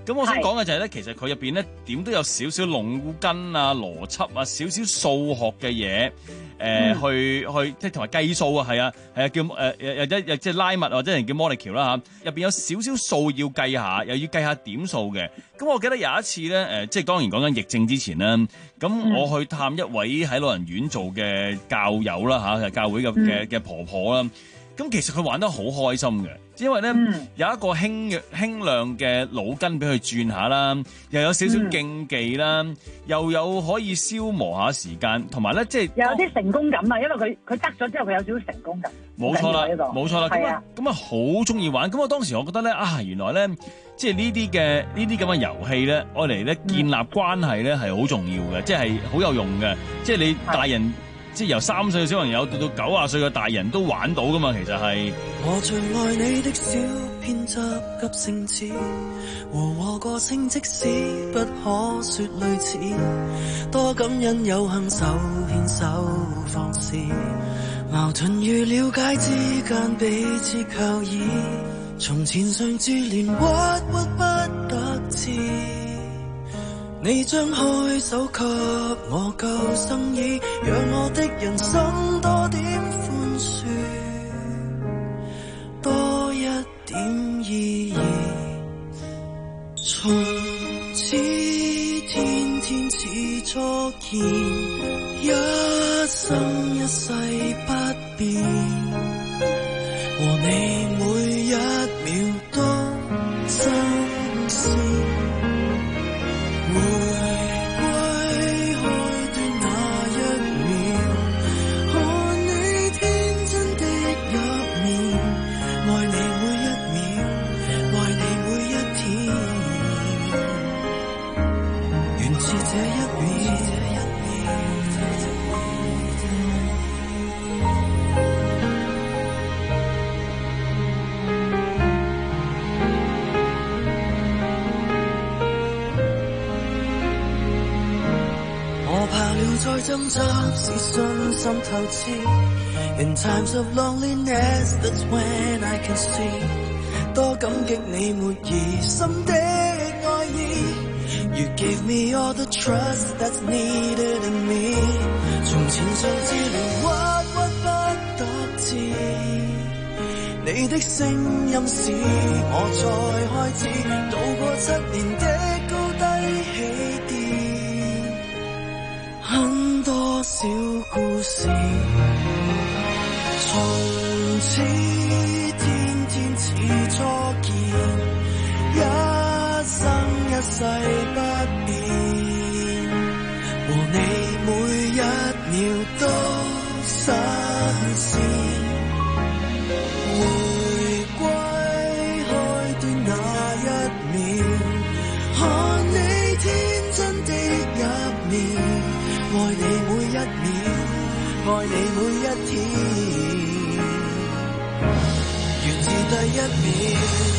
咁我想講嘅就係咧，其實佢入邊咧點都有少少腦筋啊、邏輯啊、少少數學嘅嘢，誒、呃嗯、去去即係同埋計數啊，係啊係啊，叫誒有有一即係拉密或者人叫 molecule 啦嚇，入邊有少少數要計下，又要計下點數嘅。咁我記得有一次咧，誒、呃、即係當然講緊疫症之前啦，咁我去探一位喺老人院做嘅教友啦嚇，係、啊、教會嘅嘅嘅婆婆啦。咁其實佢玩得好開心嘅，因為咧、嗯、有一個輕輕量嘅腦筋俾佢轉下啦，又有少少競技啦、嗯，又有可以消磨下時間，同埋咧即係有啲成功感啊！因為佢佢得咗之後，佢有少少成功感。 冇錯啦，冇錯啦，咁啊咁啊好中意玩。咁我當時我覺得咧啊，原來咧即係呢啲嘅呢啲咁嘅遊戲咧，愛嚟咧建立關係咧係好重要嘅，即係好有用嘅。即係你大人。即係由三歲嘅小朋友到到九十歲嘅大人都玩到噶嘛，其實係。 我最愛你的小偏執急性子，和我個性即使不可說類似，多感恩有幸手牽手放肆，矛盾與了解之間彼此靠倚，從前常自憐鬱鬱不得志，你張開手給我救生衣，讓我的人生多點寬恕，多一點意義。從此天天似初見，一生一世不變，和你每一秒都新鮮。回歸開端那一秒，看你天真的一面，愛你每一秒，愛你每一天，緣自這一秒。再掙扎是信心透支 In times of loneliness That's when I can see 多感激你沒疑心的愛意 You gave me all the trust That's needed in me 從前常自憐鬱鬱不得志你的聲音使我再開始渡過七年的高低起跌很多小故事，從此天天似初見，一生一世不變，和你每一秒都新鮮。回歸開端那一秒，看你天真的一面。愛你每一秒，愛你每一天，源自第一秒。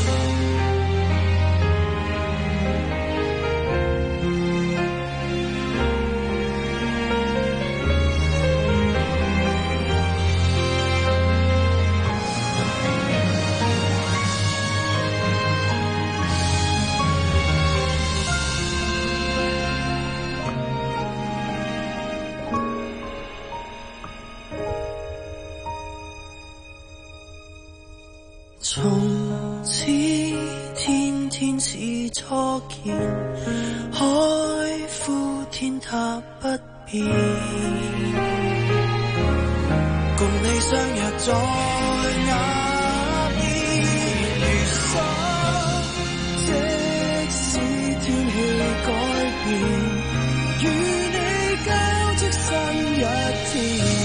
從此天天似初見，海枯天塌不變，共你相約在那邊餘生，即使天氣改變，與你交織新一天。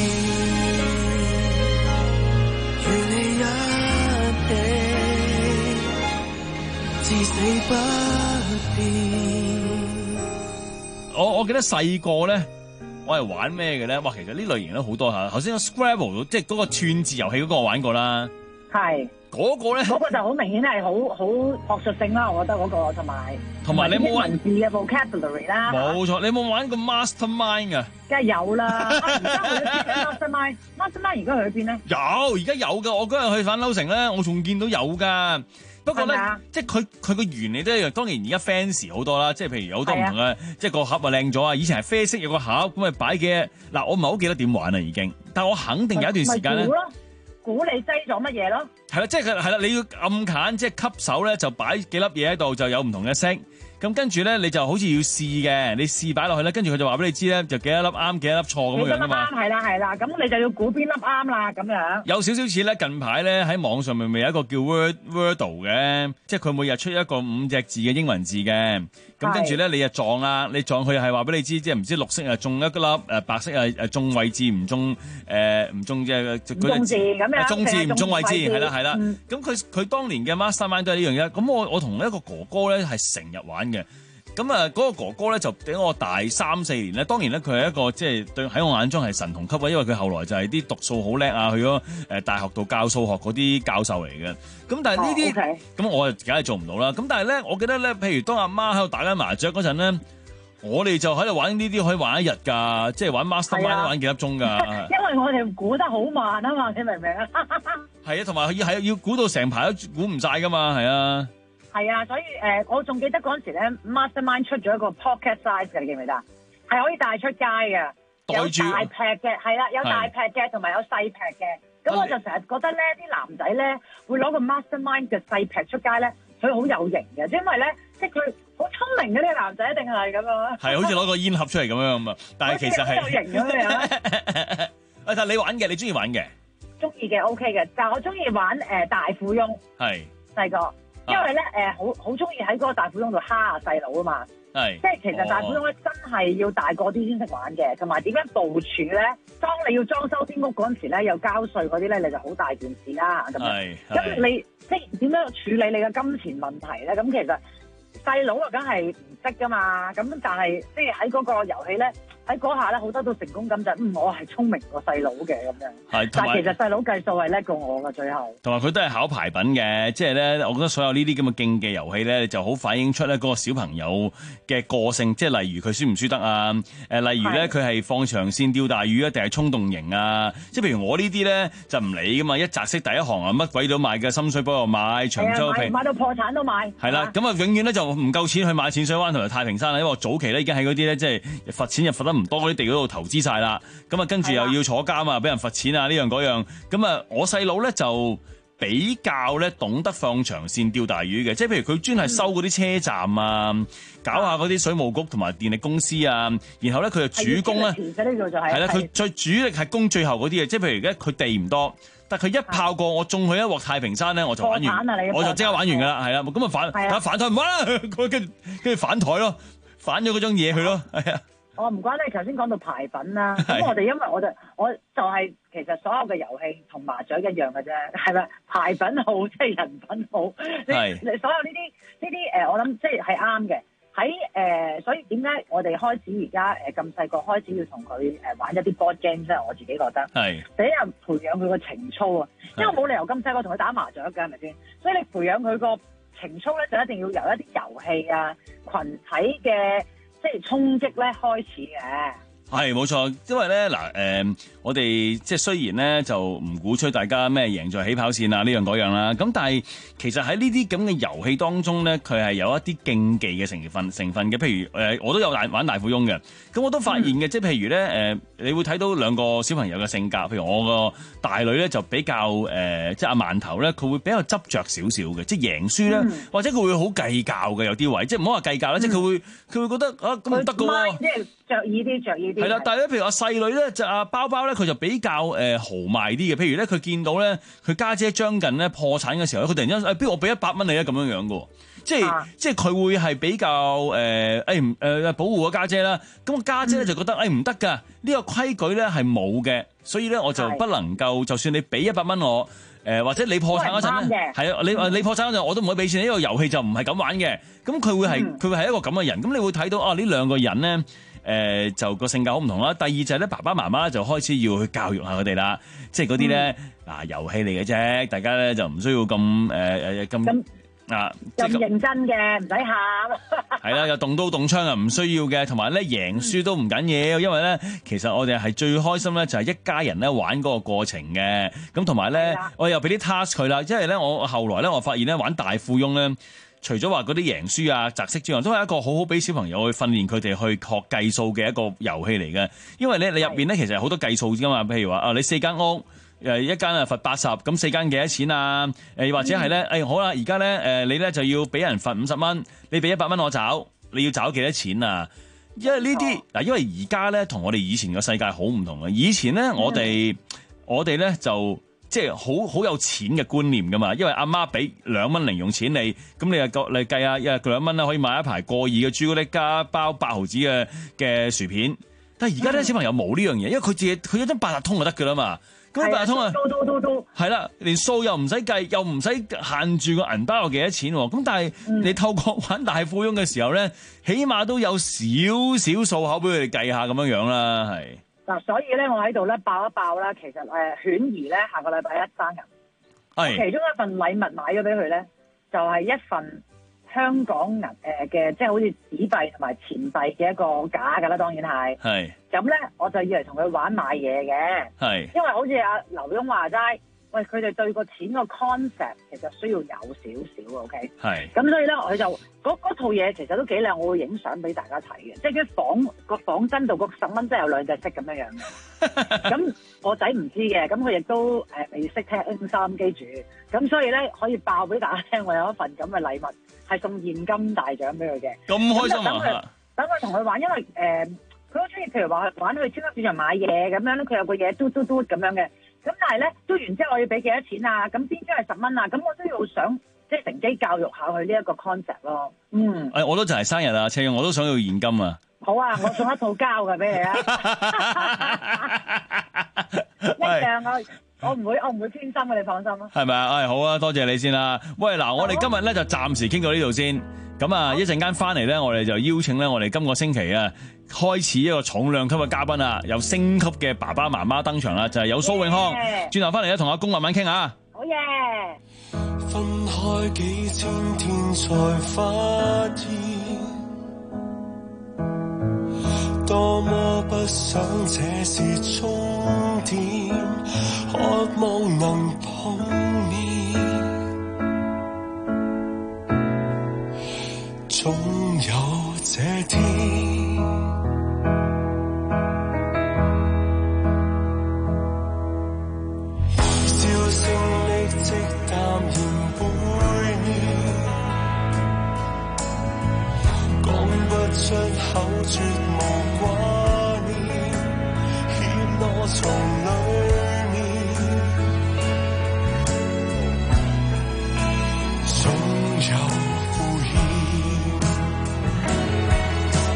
至死不變。我我記得細個咧，我係玩咩嘅咧？哇，其實呢類型都好多嚇。頭先個 Scrabble 即係嗰個串字遊戲嗰個我玩過啦。 係嗰個咧， 嗰個就好明顯係好好學術性啦，我覺得嗰個同埋同埋你冇玩文字嘅 vocabulary 啦。 冇錯，你有冇玩過 Mastermind 啊？ 梗係有啦，而家去咗邊 Mastermind？Mastermind 而家去咗邊咧？ 有，而家有噶。我嗰日去反斗城咧，我仲見到有噶。不過咧，即係佢佢個原理都一樣。當然而家 fans 好多啦，即係譬如有好多唔同嘅，即係個盒啊靚咗啊。以前係啡色有個盒咁啊擺嘅。嗱，我唔係好記得點玩啦已經，但係我肯定有一段時間咧。 估你擠咗乜嘢咯？ 係啦，即係佢係啦，你要暗揀，即係吸手咧就擺幾粒嘢喺度，就有唔同嘅色。咁跟住咧，你就好似要試嘅，你試擺落去咧，跟住佢就話俾你知咧，就幾多粒啱，幾多粒錯咁樣噶嘛。 係啦係啦，咁你就要估邊粒啱啦，咁樣。 有少少似咧，近排咧喺網上面咪有一個叫 Word Wordle 嘅，即係佢每日出一個五隻字嘅英文字嘅。咁跟住咧，你就撞啦，你撞佢係話俾你知，即係唔知綠色啊中一粒，誒白色啊誒中位置唔中誒唔中即係中字咁樣， 中字唔中位置係啦係啦。咁佢佢當年嘅 Mastermind 都係呢樣嘢。咁我我同一個哥哥咧係成日玩嘅。咁啊，嗰個哥哥咧就比我大三四年咧。當然咧，佢係一個即係對喺我眼中係神童級啊，因為佢後來就係啲讀數好叻啊，去咗誒大學度教數學嗰啲教授嚟嘅。咁但係呢啲，咁、oh, okay. 我就梗係做唔到啦。咁但係咧，我記得咧，譬如當阿媽喺度打緊麻雀嗰陣咧，我哋就喺度玩呢啲可以玩一日㗎，即係玩 Mastermind 都玩幾粒鐘㗎。 因為我哋估得好慢啊嘛，你明唔明啊？ 係啊，同埋要係要估到成排都估唔晒㗎嘛，係啊。 係啊，所以誒、呃，我仲記得嗰陣時咧 ，Mastermind 出咗一個 pocket size 嘅，你記唔記得？係可以帶出街嘅，有大劈嘅，係啦，有大劈嘅，同埋有細劈嘅。咁我就成日覺得咧，啲男仔咧會攞個 Mastermind 嘅細劈出街咧，佢好有型嘅，因為咧，即係佢好聰明嘅呢個男仔，一定係咁樣。係好似攞個煙盒出嚟咁樣咁啊！但係其實係有型咁樣。 誒，但係你玩嘅，你中意玩嘅？ 中意嘅 OK 嘅，但係我中意玩誒、呃、大富翁。係細個。因為咧，誒好好中意喺嗰個大富翁度蝦下細佬啊嘛，係，即係其實大富翁咧真係要大個啲先識玩嘅，同埋點樣部署咧？當你要裝修啲屋嗰陣時咧，有交稅嗰啲咧，你就好大件事啦。咁樣，咁你即係點樣處理你嘅金錢問題咧？咁其實細佬啊，梗係唔識噶嘛，咁但係即係喺嗰個遊戲咧。喺嗰下咧，好多都成功感就嗯，我係聰明過細佬嘅咁樣。係，但係其實細佬計數係叻過我嘅最後。同埋佢都係考牌品嘅，即係咧，我覺得所有呢啲咁嘅競技遊戲咧，就好反映出咧嗰個小朋友嘅個性，即係例如佢輸唔輸得啊？誒，例如咧佢係放長線釣大魚啊，定係衝動型啊？即係譬如我呢啲咧就唔理噶嘛，一擲色第一行啊，乜鬼都買嘅，深水埗又買，長洲買，買到破產都買。 係啦，咁啊永遠咧就唔夠錢去買淺水灣同埋太平山啦，因為我早期咧已經喺嗰啲咧即係罰錢又罰得唔多嗰啲地嗰度投資晒啦，咁啊跟住又要坐監啊，俾人罰錢啊呢樣嗰樣，咁啊我細佬咧就比較咧懂得放長線釣大魚嘅，即係譬如佢專係收嗰啲車站啊，嗯、搞下嗰啲水務局同埋電力公司啊，然後咧佢就主攻咧，係啦，佢最主力係攻最後嗰啲嘅，即係譬如而家佢地唔多，但佢一炮過我中佢一鑊太平山咧，我就玩完，我就即刻玩完噶啦，係啦，咁啊反，但反台唔玩啦，跟住跟住反台咯，反咗嗰張嘢去咯，係啊。 我唔怪你頭先講到牌品啦，咁我哋因為我就我就係、是、其實所有嘅遊戲同麻雀一樣嘅啫，係咪？牌品好即係人品好，你你所有呢啲呢啲誒，我諗即係係啱嘅。喺誒、呃，所以點解我哋開始而家誒咁細個開始要同佢誒玩一啲 board game 咧？我自己覺得係第一日培養佢個情操啊，因為冇理由咁細個同佢打麻雀㗎，係咪先？所以你培養佢個情操咧，就一定要由一啲遊戲啊、群體嘅。即係衝擊咧開始嘅， 係冇錯，因為咧嗱誒，我哋即係雖然咧就唔鼓吹大家咩贏在起跑線啊呢樣嗰樣啦，咁但係其實喺呢啲咁嘅遊戲當中咧，佢係有一啲競技嘅成分成分嘅，譬如誒、呃、我都有大玩大富翁嘅，咁我都發現嘅，即係譬如咧誒、呃，你會睇到兩個小朋友嘅性格，譬如我個大女咧就比較誒、呃，即係阿饅頭咧，佢會比較執着少少嘅，即係贏輸咧，嗯、或者佢會好計較嘅有啲位，即係唔好話計較啦，嗯、即係佢會佢會覺得啊咁唔得㗎喎， 即係着意啲着意啲。 係啦，但係咧，譬如阿細女咧就阿包包咧，佢就比較誒、呃、豪邁啲嘅。譬如咧，佢見到咧佢家姐將近咧破產嘅時候咧，佢突然間誒，不、哎、如我俾一百蚊你啊咁樣樣嘅，即係、啊、即係佢會係比較誒誒誒保護個家姐啦。咁個家姐咧就覺得誒唔得㗎，呢、呢個規矩咧係冇嘅，所以咧我就不能夠，就算你俾一百蚊我。誒、呃、或者你破產嗰陣咧，係啊，你話你破產嗰陣我都唔可以俾錢，呢、呢個遊戲就唔係咁玩嘅。咁佢會係佢、嗯、會係一個咁嘅人。咁你會睇到啊，呢兩個人咧，誒、呃、就個性格好唔同啦。第二就係咧，爸爸媽媽就開始要去教育下佢哋啦，即係嗰啲咧嗱遊戲嚟嘅啫，大家咧就唔需要咁誒誒咁啊咁認真嘅，唔使喊。 係啦，又動刀動槍啊，唔需要嘅，同埋咧贏輸都唔緊要，因為咧其實我哋係最開心咧就係一家人咧玩嗰個過程嘅，咁同埋咧我又俾啲 task 佢啦，因為咧我後來咧我發現咧玩大富翁咧。除咗話嗰啲贏輸啊、擲色之外，都係一個好好俾小朋友去訓練佢哋去學計數嘅一個遊戲嚟嘅。因為咧，你入邊咧其實有好多計數㗎嘛。譬如話啊，你四間屋，誒一間啊罰八十，咁四間幾多錢啊？誒或者係咧，誒、哎、好啦，而家咧誒你咧就要俾人罰五十蚊，你俾一百蚊我找，你要找幾多錢啊？因為呢啲嗱，因為而家咧同我哋以前嘅世界好唔同嘅。以前咧我哋、嗯、我哋咧就。即係好好有錢嘅觀念㗎嘛，因為阿媽俾兩蚊零用錢你，咁你又計你計下，因為兩蚊啦可以買一排過二嘅朱古力加包八毫子嘅嘅薯片。但係而家啲小朋友冇呢樣嘢，因為佢自己佢有張八達通就得㗎啦嘛。咁八達通啊， 都都都係啦，連數又唔使計，又唔使限住個銀包有幾多錢喎。咁但係你透過玩大富翁嘅時候咧，起碼都有少少數口俾佢哋計下咁樣樣啦，係。 嗱，所以咧，我喺度咧爆一爆啦。其實誒，犬兒咧下個禮拜一生日，係其中一份禮物買咗俾佢咧，就係、是、一份香港銀誒嘅，即係好似紙幣同埋錢幣嘅一個假㗎啦。當然係係咁咧，我就以為同佢玩買嘢嘅，係因為好似阿劉墉話齋。喂，佢哋對個錢個 concept 其實需要有少少 OK，係咁所以咧，佢就嗰套嘢其實都幾靚，我會影相俾大家睇嘅，即係佢仿個仿真度個十蚊真係有兩隻色咁樣樣嘅。咁我仔唔知嘅，咁佢亦都誒未識聽收音機住，咁所以咧可以爆俾大家聽，我有一份咁嘅禮物係送現金大獎俾佢嘅。咁開心啊！等佢同佢玩，因為誒佢好中意，譬如話玩去超級市場買嘢咁樣咧，佢有個嘢嘟嘟嘟咁樣嘅。咁但係咧，嘟完之後我要俾幾多錢啊？咁邊張係十蚊啊？咁我都要想即係乘機教育下佢呢一個 concept 咯。嗯，誒，我都就係生日啊，赤勇，我都想要現金啊。好啊，我送一套膠嘅俾你啊。一樣我我唔會我唔會偏心嘅，你放心啦。係咪啊？誒，好啊，多謝你先啦。喂，嗱，我哋今日咧就暫時傾到呢度先。咁啊，一陣間翻嚟咧，我哋就邀請咧，我哋今個星期啊，開始一個重量級嘅嘉賓啊，有星級嘅爸爸媽媽登場啦，就係、是、有蘇永康。轉頭翻嚟咧，同阿公慢慢傾下。好嘢！分開幾千天才發現，多麼不想這是終點，渴望能碰面。總有這天，笑聲力即淡然背面，講不出口絕無掛念，怯懦從裡面，總有敷衍。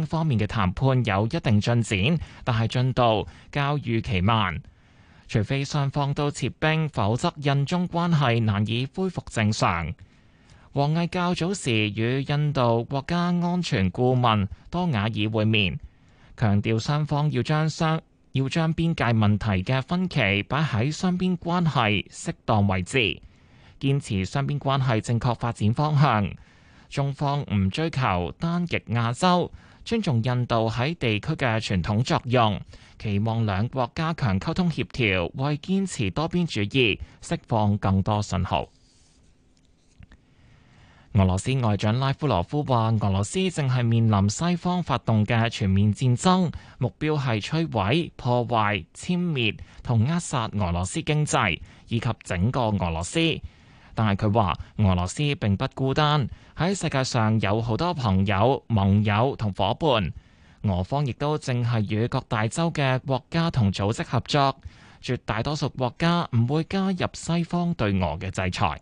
京方面嘅談判有一定進展，但係進度較預期慢。除非雙方都撤兵，否則印中關係難以恢復正常。王毅較早時與印度國家安全顧問多瓦爾會面，強調雙方要將雙要將邊界問題嘅分歧擺喺雙邊關係適當位置，堅持雙邊關係正確發展方向。中方唔追求單極亞洲，尊重印度喺地區嘅傳統作用，期望兩國加強溝通協調，為堅持多邊主義釋放更多信號。俄羅斯外長拉夫羅夫話：俄羅斯正係面臨西方發動嘅全面戰爭，目標係摧毀、破壞、殲滅同扼殺俄羅斯經濟以及整個俄羅斯。但係佢話俄羅斯並不孤單，喺世界上有好多朋友、盟友同夥伴。俄方亦都正係與各大洲嘅國家同組織合作，絕大多數國家唔會加入西方對俄嘅制裁。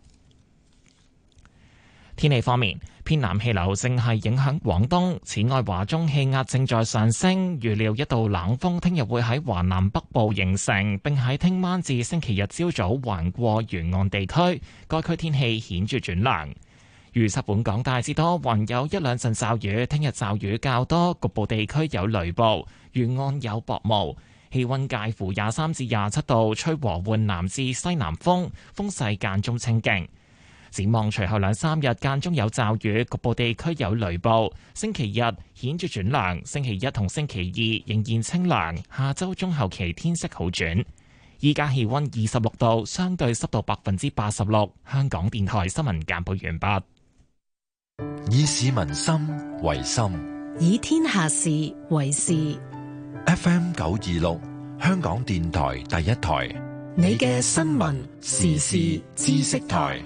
天氣方面，偏南氣流正係影響廣東，此外華中氣壓正在上升，預料一道冷鋒聽日會喺華南北部形成，並喺聽晚至星期日朝早橫過沿岸地區，該區天氣顯著轉涼。預測本港大致多雲，有一兩陣驟雨，聽日驟雨較多，局部地區有雷暴，沿岸有薄霧，氣溫介乎廿三至廿七度，吹和緩南至西南風，風勢間中清勁。展望隨後兩三日間中有驟雨，局部地區有雷暴。星期日顯著轉涼，星期一同星期二仍然清涼。下周中後期天色好轉。依家氣溫二十六度，相對濕度百分之八十六。香港電台新聞簡報完畢。 以市民心為心， 以天下事為事。 F M 九二六，香港電台第一台， 你嘅新聞時事知識台。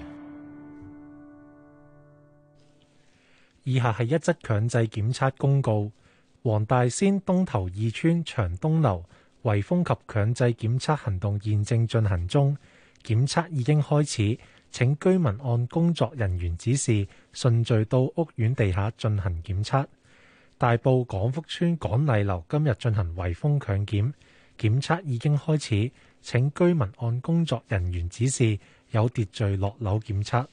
以下係一則強制檢測公告：黃大仙東頭二村長東樓圍封及強制檢測行動現正進行中，檢測已經開始，請居民按工作人員指示順序到屋苑地下進行檢測。大埔廣福村廣麗樓今日進行圍封強檢，檢測已經開始，請居民按工作人員指示有秩序落樓檢測。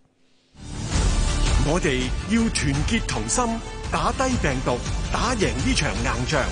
我哋要團結同心，打低病毒，打贏呢場硬仗。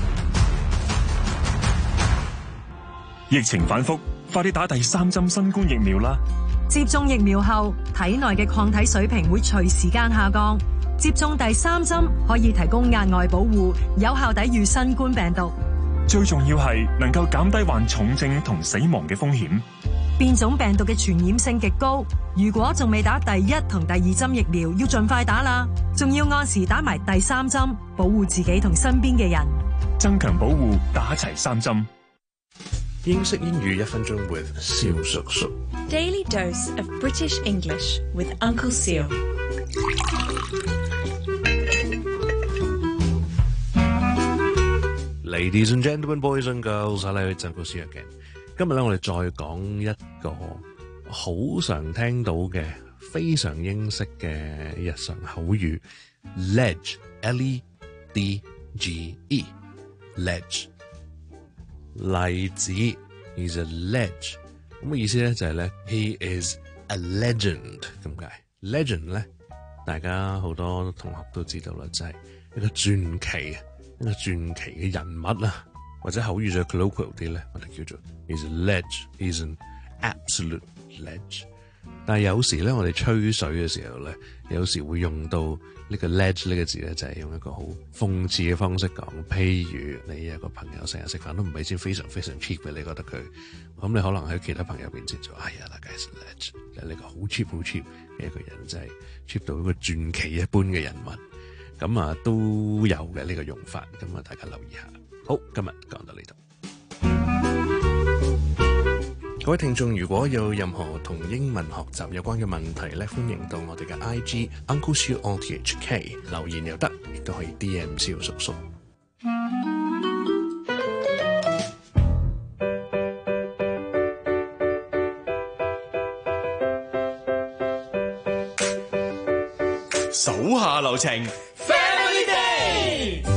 疫情反覆，快啲打第三針新冠疫苗啦！ 接種疫苗後，體內嘅抗體水平會隨時間下降。接種第三針可以提供額外保護，有效抵禦新冠病毒。 最重要係能夠減低患重症同死亡嘅風險。 變種病毒嘅傳染性極高，如果仲未打第一同第二針疫苗，要盡快打啦。仲要按時打埋第三針，保護自己同身邊嘅人。 增強保護，打齊三針。 英式英語一分鐘 with 蕭叔叔。 Daily dose of British English with Uncle Seal。 Ladies and gentlemen, boys and girls, hello, it's Uncle Seal again。今日咧，我哋再講一個好常聽到嘅、非常英式嘅日常口語 ，ledge，L E D G E，ledge。例子 ，He's a ledge， 咁嘅意思咧就係咧 ，He is a legend 咁解。legend 咧，大家好多同學都知道啦，就係一個傳奇，一個傳奇嘅人物啊。或者口語再 colloquial 啲咧，我哋叫做 is a ledge，is an absolute ledge。但係有時咧，我哋吹水嘅時候咧，有時會用到呢個 ledge 呢個字咧，就係用一個好諷刺嘅方式講。譬如你有個朋友成日食飯都唔俾錢，非常非常 cheap 嘅，你覺得佢咁，你可能喺其他朋友面前就哎呀，那個 is a ledge，就係呢個好 cheap 好 cheap 嘅一個人，就係 cheap 到一個傳奇一般嘅人物。咁啊都有嘅呢個用法，咁啊大家留意下。好，今日講到呢度。各位聽眾，如果有任何同英文學習有關嘅問題咧，歡迎到我哋嘅 I G Uncle Siu O T H K 留言又得，亦都可以 D M 蕭叔叔。 手下留情 ，Family Day。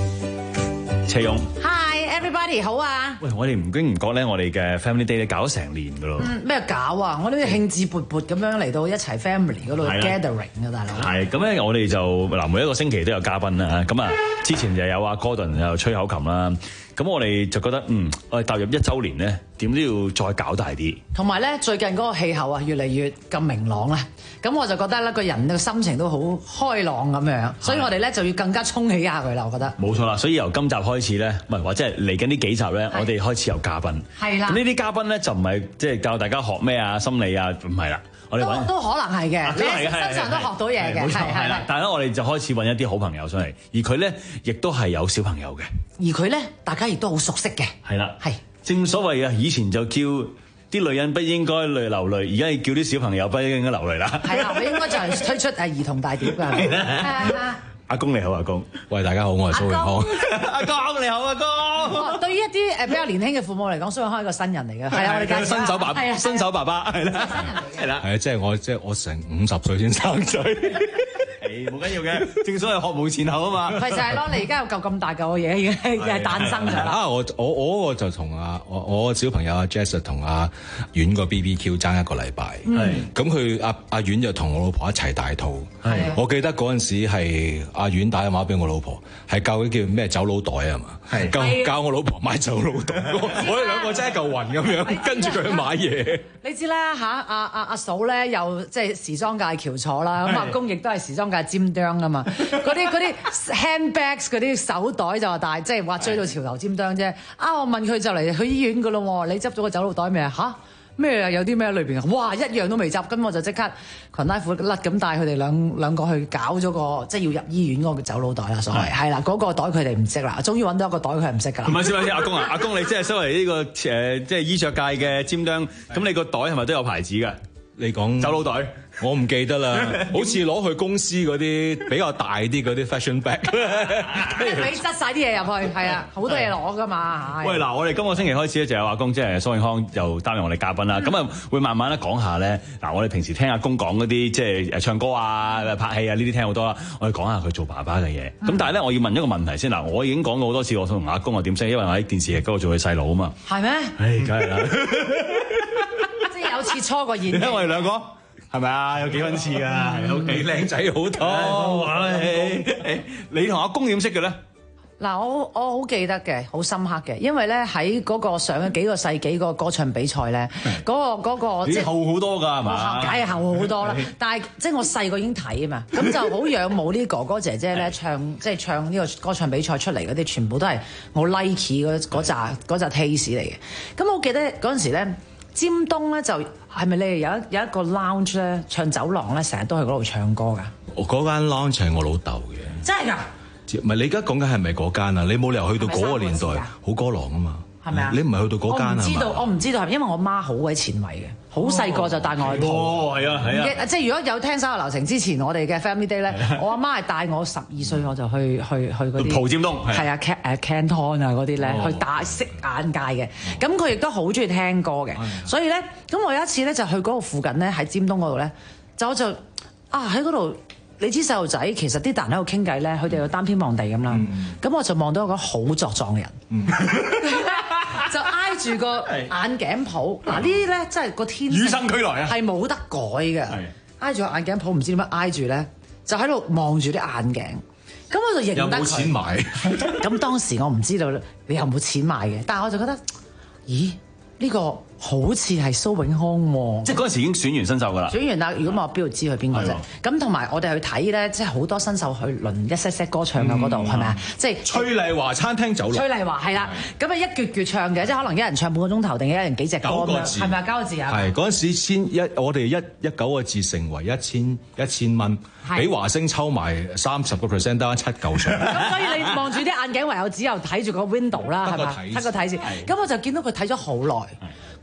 車翁。 Hi everybody， 好啊！ 喂，我哋唔經唔覺咧，我哋嘅 Family Day 咧搞咗成年噶咯。 嗯，咩搞啊？我哋興致勃勃咁樣嚟到一齊 family 嗰度 gathering 啊，大佬。 係咁咧，我哋就嗱每一個星期都有嘉賓啦。咁啊，之前就有阿 Gordon 又吹口琴啦。咁我哋就覺得，嗯，我哋踏入一週年咧，點都要再搞大啲。 同埋咧，最近嗰個氣候啊，越嚟越咁明朗啦。咁我就覺得咧，個人嘅心情都好開朗咁樣，所以我哋咧就要更加衝起下佢啦。我覺得。冇錯啦，所以由今集開始咧，唔係或者係嚟緊呢幾集咧，我哋開始有嘉賓。 係啦。 咁呢啲嘉賓咧就唔係即係教大家學咩啊心理啊，唔係啦。我哋都都可能係嘅，你身上都學到嘢嘅，係係啦。 但係咧，我哋就開始揾一啲好朋友上嚟，而佢咧亦都係有小朋友嘅。 而佢咧，大家亦都好熟悉嘅。 係啦， 係正所謂啊，以前就叫啲女人不應該淚流淚，而家係叫啲小朋友不應該流淚啦。係啦，我應該就係推出誒兒童大碟㗎。 阿公你好，阿公。 喂，大家好，我係蘇永康。 阿公你好，阿公。 對於一啲誒比較年輕嘅父母嚟講，蘇永康係一個新人嚟嘅。係啊，我哋介紹新手爸爸，新手爸爸係啦，係啦，係啊，即係我即係我成五十歲先生仔。 誒冇緊要嘅，正所謂學無前後啊嘛。 咪就係咯，你而家有嚿咁大嚿嘅嘢已經係誕生咗啦。 啊，我我我嗰個就同阿我我小朋友阿 Jess 同阿遠個 B B Q 爭一個禮拜。係。咁佢阿阿遠就同我老婆一齊大肚。係。我記得嗰陣時係阿遠打電話俾我老婆，係教佢叫咩走佬袋啊嘛。係。教教我老婆買走佬袋。我哋兩個真係一嚿雲咁樣，跟住佢去買嘢。 你知啦嚇，阿阿阿嫂咧又即係時裝界翹楚啦，咁阿公亦都係時裝界尖端啊嘛。嗰啲嗰啲 handbags 嗰啲手袋就話大，即係話追到潮頭尖端啫。啊，我問佢就嚟去醫院噶咯喎，你執咗個走佬袋未啊？嚇咩啊？有啲咩喺裏邊啊？哇，一樣都未執，咁我就即刻裙拉褲甩咁帶佢哋兩兩個去搞咗個即係要入醫院嗰個走佬袋啦，所謂係啦，嗰個袋佢哋唔識啦，終於揾到一個袋佢係唔識㗎啦。 唔係先，先阿公啊，阿公你即係身為呢個誒即係醫著界嘅尖端，咁你個袋係咪都有牌子㗎？ 你講走佬袋， 我唔記得啦，好似攞去公司嗰啲比較大啲嗰啲 fashion bag， 俾塞晒啲嘢入去，係啊，好多嘢攞噶嘛。 喂，嗱，我哋今個星期開始咧就有阿公，即係蘇永康又擔任我哋嘉賓啦。咁啊、嗯，會慢慢咧講下咧。嗱，我哋平時聽阿公講嗰啲即係誒唱歌啊、拍戲啊呢啲聽好多啦。我哋講下佢做爸爸嘅嘢。咁、嗯、但係咧，我要問一個問題先。嗱，我已經講過好多次，我同阿公我點識，因為我喺電視劇嗰度做佢細佬啊嘛。係咩？唉，梗係啦。 即係有次初過演。 我哋兩個。係咪啊？有幾分似啊？ 你靚仔好多。 你同阿公點識嘅咧？ 嗱，我我好記得嘅，好深刻嘅，因為咧喺嗰個上嘅幾個世紀個歌唱比賽咧，嗰、嗰個嗰、嗰個即係後好多㗎係嘛？ 梗係後好多啦，但係即係我細個已經睇啊嘛，咁就好仰慕呢哥哥姐姐咧唱，即係唱呢個歌唱比賽出嚟嗰啲，全部都係我 like 嗰嗰扎嗰扎 taste 嚟嘅。咁我記得嗰陣時咧，尖東咧就係咪你哋有一有一個 lounge 咧唱走廊咧，成日都去嗰度唱歌㗎？ 我嗰間 lounge 係我老豆嘅。 真係㗎？ 唔係你而家講緊係咪嗰間啊？你冇理由去到嗰個年代好歌郎啊嘛？係咪啊？你唔係去到嗰間啊嘛？我唔知道，我唔知道係因為我媽好鬼前衛嘅，好細個就帶我去蒲。 哦，係啊，係啊。 即係如果有聽生日流程之前，我哋嘅 family day 咧，我阿媽係帶我十二歲我就去去去嗰啲蒲尖東， 係啊 Can 誒 Canton 啊嗰啲咧，去打識眼界嘅。咁佢亦都好中意聽歌嘅，所以咧，咁我有一次咧就去嗰個附近咧喺尖東嗰度咧，就我就啊喺嗰度。你知細路仔其實啲大人喺度傾偈咧，佢哋又擔天望地咁啦。咁、嗯、我就望到一個好作狀嘅人，嗯、就挨住個眼鏡鋪。嗱呢啲咧真係個天與生俱來啊，係冇得改嘅。挨住個眼鏡鋪，唔知點解挨住咧，就喺度望住啲眼鏡。咁我就認得佢。有冇錢買？咁當時我唔知道你有冇錢買嘅，但係我就覺得，咦？呢、這個好似係蘇永康喎， 即係嗰陣時已經選完新秀㗎啦。選完啦，如果我邊度知佢邊個啫？咁同埋我哋去睇咧，即係好多新秀去輪一 set set 歌唱嘅嗰度，係咪啊？即係崔麗華餐廳走廊。 崔麗華係啦，咁啊一撅撅唱嘅，即係可能一人唱半個鐘頭，定一人幾隻歌咁樣，係咪啊？九個字啊！ 係嗰陣時先一，我哋一一九個字成為一千一千蚊，俾華星抽埋三十個 percent 得七嚿水。 咁所以你望住啲眼鏡，唯有只有睇住個 window 啦，係嘛？睇個睇字。咁我就見到佢睇咗好耐。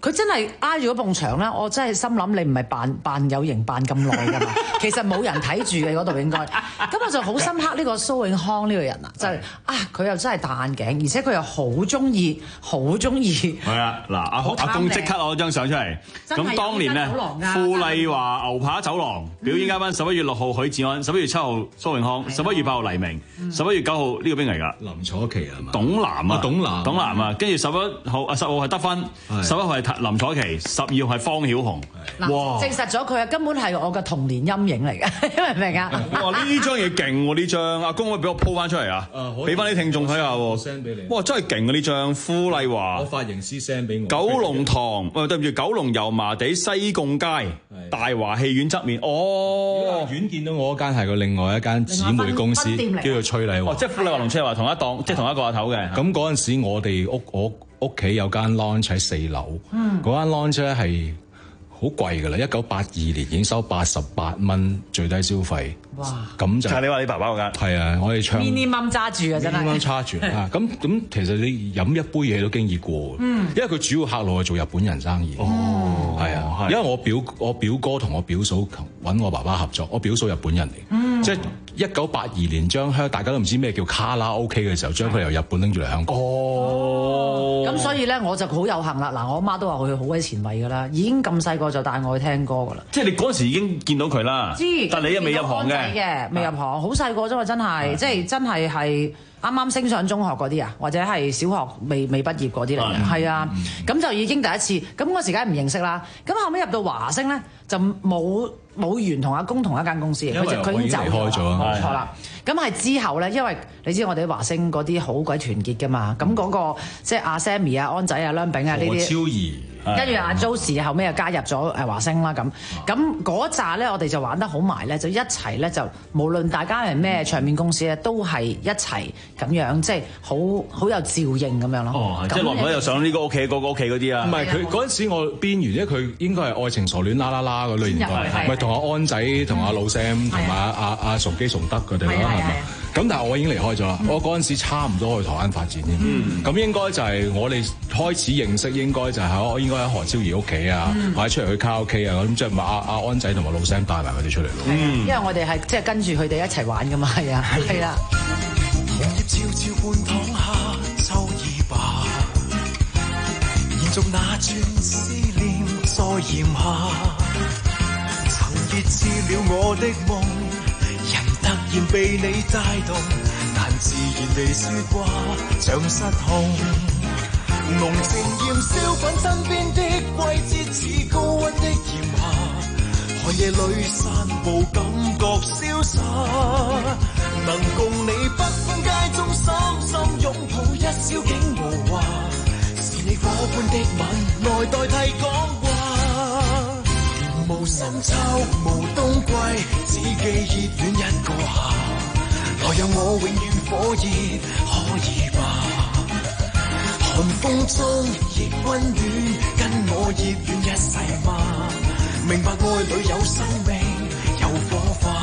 佢真係挨住嗰埲牆咧，我真係心諗你唔係扮扮有型扮咁耐㗎嘛，其實冇人睇住嘅嗰度應該。咁我就好深刻呢個蘇永康呢個人啊，就係啊佢又真係戴眼鏡，而且佢又好中意，好中意。 係啊，嗱阿阿公即刻攞張相出嚟。咁當年咧，富麗華牛扒走廊表演嘉賓，十一月六號許志安，十一月七號蘇永康，十一月八號黎明，十一月九號呢個邊嚟㗎？ 林楚琪係嘛？ 董南啊， 董南， 董南啊，跟住十一號啊十號係得分，十一號係林楚琪，十二號係方曉紅。 哇！證實咗佢啊，根本係我嘅童年陰影嚟嘅，明唔明啊？ 哇！呢張嘢勁喎，呢張阿公可以俾我 po 翻出嚟啊！俾翻啲聽眾睇下喎。 send 俾你。 哇！真係勁啊！呢張富麗華。 我髮型師 send 俾我。 九龍塘，喂對唔住，九龍油麻地西貢街大華戲院側面。哦， 院見到我嗰間係個另外一間姊妹公司，叫做翠麗華。 哦，即係富麗華同翠麗華同一檔，即係同一個阿頭嘅。 咁嗰陣時我哋屋我屋企有間 launch 喺四樓，嗰間 launch 咧係好貴㗎啦，一九八二年已經收八十八蚊最低消費。 哇！ 咁就係你話你爸爸嗰間？ 係啊，我哋唱 minimum 揸住啊，真係 minimum 揸住啊！咁咁其實你飲一杯嘢都經已過， 嗯， 因為佢主要客路係做日本人生意。 哦， 係啊，因為我表我表哥同我表嫂揾我爸爸合作，我表嫂日本人嚟， 嗯， 即係一九八二年將香大家都唔知咩叫卡拉 OK 嘅時候，將佢由日本拎住嚟香港。 哦， 咁所以咧我就好有幸啦！嗱，我阿媽都話佢好鬼前衛㗎啦，已經咁細個就帶我去聽歌㗎啦。 即係你嗰陣時已經見到佢啦， 知， 但係你又未入行嘅。 嘅未入行，好細個啫嘛，真係，即係真係係啱啱升上中學嗰啲啊，或者係小學未未畢業嗰啲嚟嘅，係啊，咁就已經第一次，咁嗰時梗係唔認識啦。咁後尾入到華星咧，就冇冇緣同阿公同一間公司，佢就佢已經走開咗， 冇錯啦。咁係之後咧，因為你知我哋華星嗰啲好鬼團結㗎嘛，咁嗰個即係阿 Sammy 啊、安仔啊、梁炳啊呢啲， 超儀。 跟住阿 Josie 後尾又加入咗誒華星啦，咁咁嗰扎咧，我哋就玩得好埋咧，就一齊咧就無論大家係咩唱片公司咧，都係一齊咁樣，即係好好有照應咁樣咯。 哦，即係落唔落又上呢個屋企嗰個屋企嗰啲啊？ 唔係佢嗰陣時我邊緣，因為佢應該係愛情傻戀啦啦啦嗰類年代，咪同阿安仔、同阿老 Sam、同阿阿阿崇基崇德佢哋咯，係咪？咁但係我已經離開咗啦，我嗰陣時差唔多去台灣發展添。咁應該就係我哋開始認識，應該就係我應該喺何超儀屋企啊，或者出嚟去卡拉 OK 啊，咁即係咪阿阿安仔同埋老 Sam 帶埋佢哋出嚟咯？ 因為我哋係即係跟住佢哋一齊玩噶嘛，係啊，係啦。 紅葉悄悄半躺下，秋已罷，延續那串思念再炎下，曾熱刺了我的夢。突然被你帶動，但自然地説話像失控。濃情豔燒滾身邊的季節，似高溫的炎夏。寒夜裏散步，感覺瀟灑。能共你北風街中深深擁抱，一宵竟無話。是你火般的吻來代替講話。無深秋，無冬季，只記熱戀一個夏。來讓我永遠火熱，可以吧？寒風中亦溫暖，跟我熱戀一世嗎？明白愛裏有生命，有火花。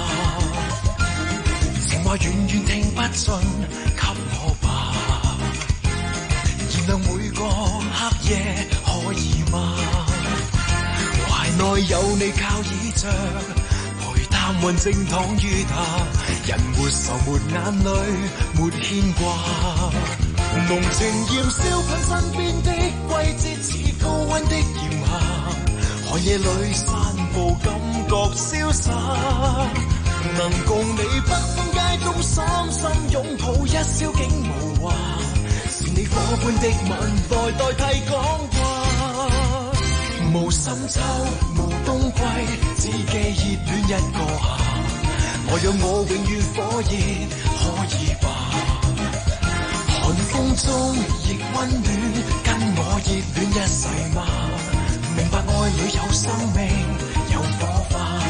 情話遠遠聽不盡，給我吧。燃亮每個黑夜，可以嗎？內有你靠倚着，陪淡雲靜躺於他，人沒愁沒眼淚沒牽掛，濃情豔燒噴身邊的季節，似高溫的炎夏，寒夜裏散步感覺瀟灑，能共你北風街中深深擁抱，一宵竟無話，是你火般的吻來代替講話。無深秋，無冬季，只記熱戀一個夏。來讓我永遠火熱，可以吧？寒風中亦溫暖，跟我熱戀一世嗎？明白愛裏有生命，有火花。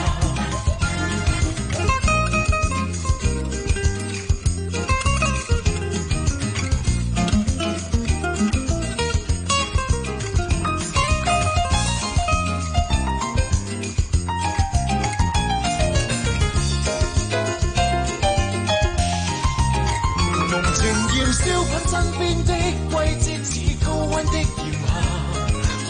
燒滾身邊的季節，似高溫的炎夏，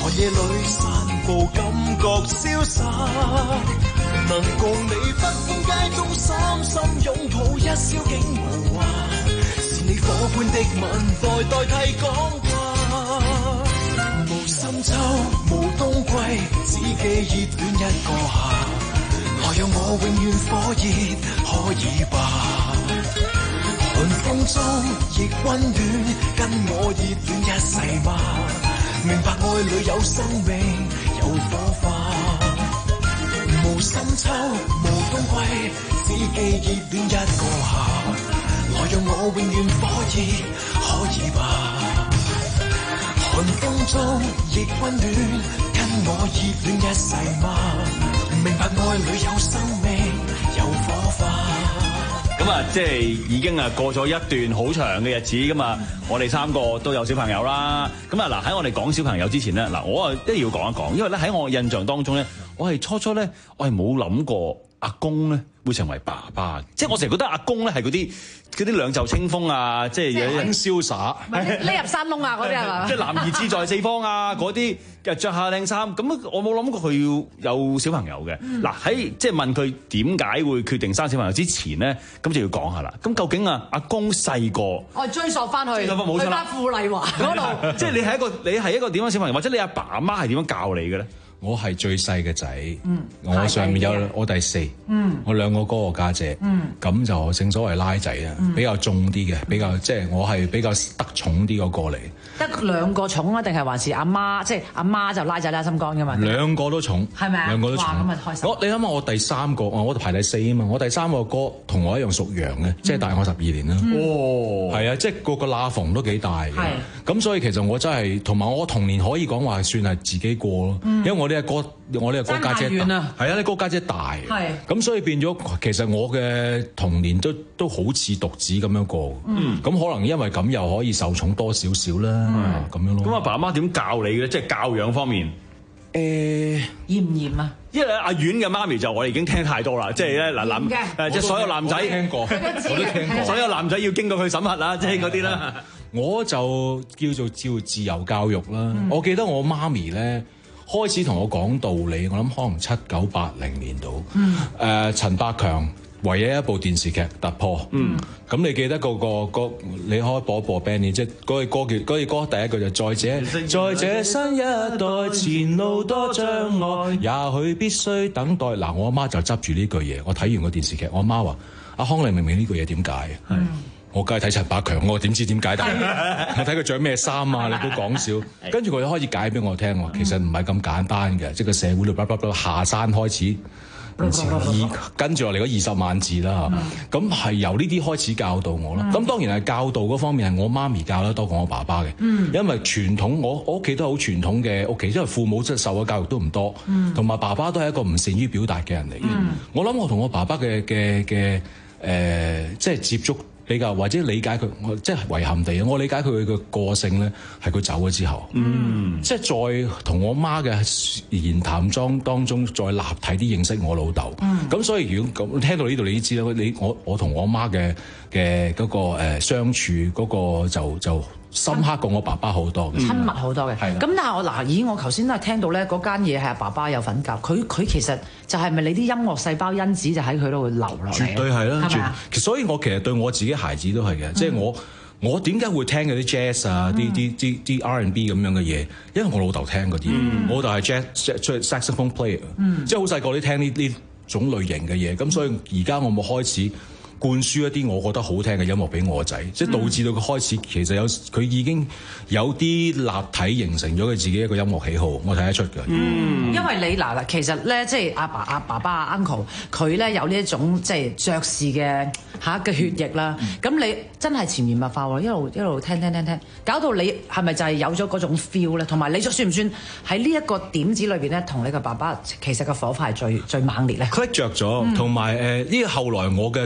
寒夜裏散步，感覺瀟灑。能共你不應街中深深擁抱，一宵竟無話。是你火般的吻，代代替講話。無深秋，無冬季，只記熱戀一個夏。來讓我永遠火熱，可以吧？寒風中亦溫暖，跟我熱戀一世嗎？明白愛裏有生命，有火花。無深秋，無冬季，只記熱戀一個夏。來讓我永遠火熱，可以吧？寒風中亦溫暖，跟我熱戀一世嗎？明白愛裏有生命，有火花。 咁啊，即係已經啊過咗一段好長嘅日子咁啊，我哋三個都有小朋友啦。咁啊嗱，喺我哋講小朋友之前咧，嗱我啊一定要講一講，因為咧喺我印象當中咧，我係初初咧，我係冇諗過阿公咧會成為爸爸，即係我成日覺得阿公咧係嗰啲嗰啲兩袖清風啊，即係有啲瀟灑， 匿入山窿啊嗰啲係嘛？ 即係男兒志在四方啊嗰啲，着下靚衫，咁我冇諗過佢要有小朋友嘅。嗱喺即係問佢點解會決定生小朋友之前咧，咁就要講下啦。咁究竟啊阿公細個， 我追溯翻去，去翻富麗華嗰度， 即係你係一個你係一個點樣小朋友，或者你阿爸阿媽係點樣教你嘅咧？ 我係最細嘅仔， 嗯、 我上面有我第四， 嗯、 我兩個哥哥家姐，咁、嗯、就正所謂拉仔啊，嗯、比較重啲嘅，比較即係、就是、我係比較得寵啲嗰個嚟。 得兩個寵啊，定係還是阿媽？即係阿媽就拉仔拉心肝噶嘛？ 兩個都寵， 係咪啊？ 兩個都寵。 哇！咁咪開心。 我你諗下，我第三個，我排第四啊嘛。我第三個哥同我一樣屬羊嘅，即係大我十二年啦。 哦， 係啊，即係個個罅縫都幾大嘅。 係。 咁所以其實我真係同埋我童年可以講話算係自己過咯，因為我呢個哥，我呢個哥家姐大，係啊，呢哥家姐大。係。咁所以變咗，其實我嘅童年都都好似獨子咁樣過。嗯。咁可能因為咁又可以受寵多少少啦，咁樣咯。 咁阿爸阿媽點教你嘅咧？即係教養方面， 誒嚴唔嚴啊？ 因為阿婉嘅媽咪就我哋已經聽太多啦，即係咧嗱男誒，即係所有男仔聽過，我都聽過， 所有男仔要經過佢審核啦，即係嗰啲啦。 我就叫做照自由教育啦。嗯、我記得我媽咪咧開始同我講道理，我諗可能七九八零年度，誒、嗯呃、陳百強。唯一一部電視劇突破，嗯，咁你記得嗰個歌，你可以播一播 Benny，即係嗰句歌叫嗰句歌第一句就在這在這新一代前路多障礙，也許必須等待。嗱，我阿媽就執住呢句嘢，我睇完個電視劇，我阿媽話：阿康，你明唔明呢句嘢點解？係，我梗係睇陳百強，我點知點解？但係我睇佢着咩衫啊，你都講笑。跟住佢就開始解俾我聽喎，其實唔係咁簡單嘅，即係個社會度叭叭叭下山開始。二跟住落嚟嗰二十萬字啦，咁係、嗯、由呢啲開始教導我啦。咁、嗯、當然係教導嗰方面係我媽咪教得多過我爸爸嘅，嗯、因為傳統我我屋企都係好傳統嘅屋企，因為父母即係受嘅教育都唔多，同埋、嗯、爸爸都係一個唔善於表達嘅人嚟嘅。嗯、我諗我同我爸爸嘅嘅嘅誒，即係接觸。比較或者理解佢，我即係遺憾地啊！我理解佢嘅個性咧，係佢走咗之後，嗯，即係再同我媽嘅言談裝當中再立體啲認識我老豆，嗯，咁所以如果咁聽到呢度，你都知啦，你我我同我媽嘅嘅嗰個誒、呃、相處嗰個就就深刻過我爸爸好多嘅， 親密好多嘅，係咁、嗯、但係我嗱，咦，我頭先都係聽到咧，嗰間嘢係阿爸爸有份教，佢佢其實就係咪你啲音樂細胞因子就喺佢度會流落嚟？ 絕對係啦， 係嘛？ 所以我其實對我自己孩子都係嘅，即係、嗯、我我點解會聽嗰啲 jazz 啊、啲啲啲啲 R and B 咁樣嘅嘢？因為我老豆聽嗰啲，嗯、我老豆係 jazz saxophone player，、嗯、即係好細個都聽呢呢種類型嘅嘢，咁、嗯、所以而家我冇開始灌輸一啲我覺得好聽嘅音樂俾我個仔，嗯、即係導致到佢開始其實有佢已經有啲立體形成咗佢自己一個音樂喜好，我睇得出嘅。 嗯，因為你嗱嗱，其實咧即係阿爸阿爸爸阿 uncle 佢咧有呢一種即係爵士嘅嚇嘅血液啦。咁、嗯、你真係潛移默化喎，一路一路聽聽聽聽，搞到你係咪就係有咗嗰種 feel 咧？同埋你算唔算喺呢一個點子裏邊咧，同你嘅爸爸其實個火花係最最猛烈咧？ click 著咗，同埋誒呢個後來我嘅歌唱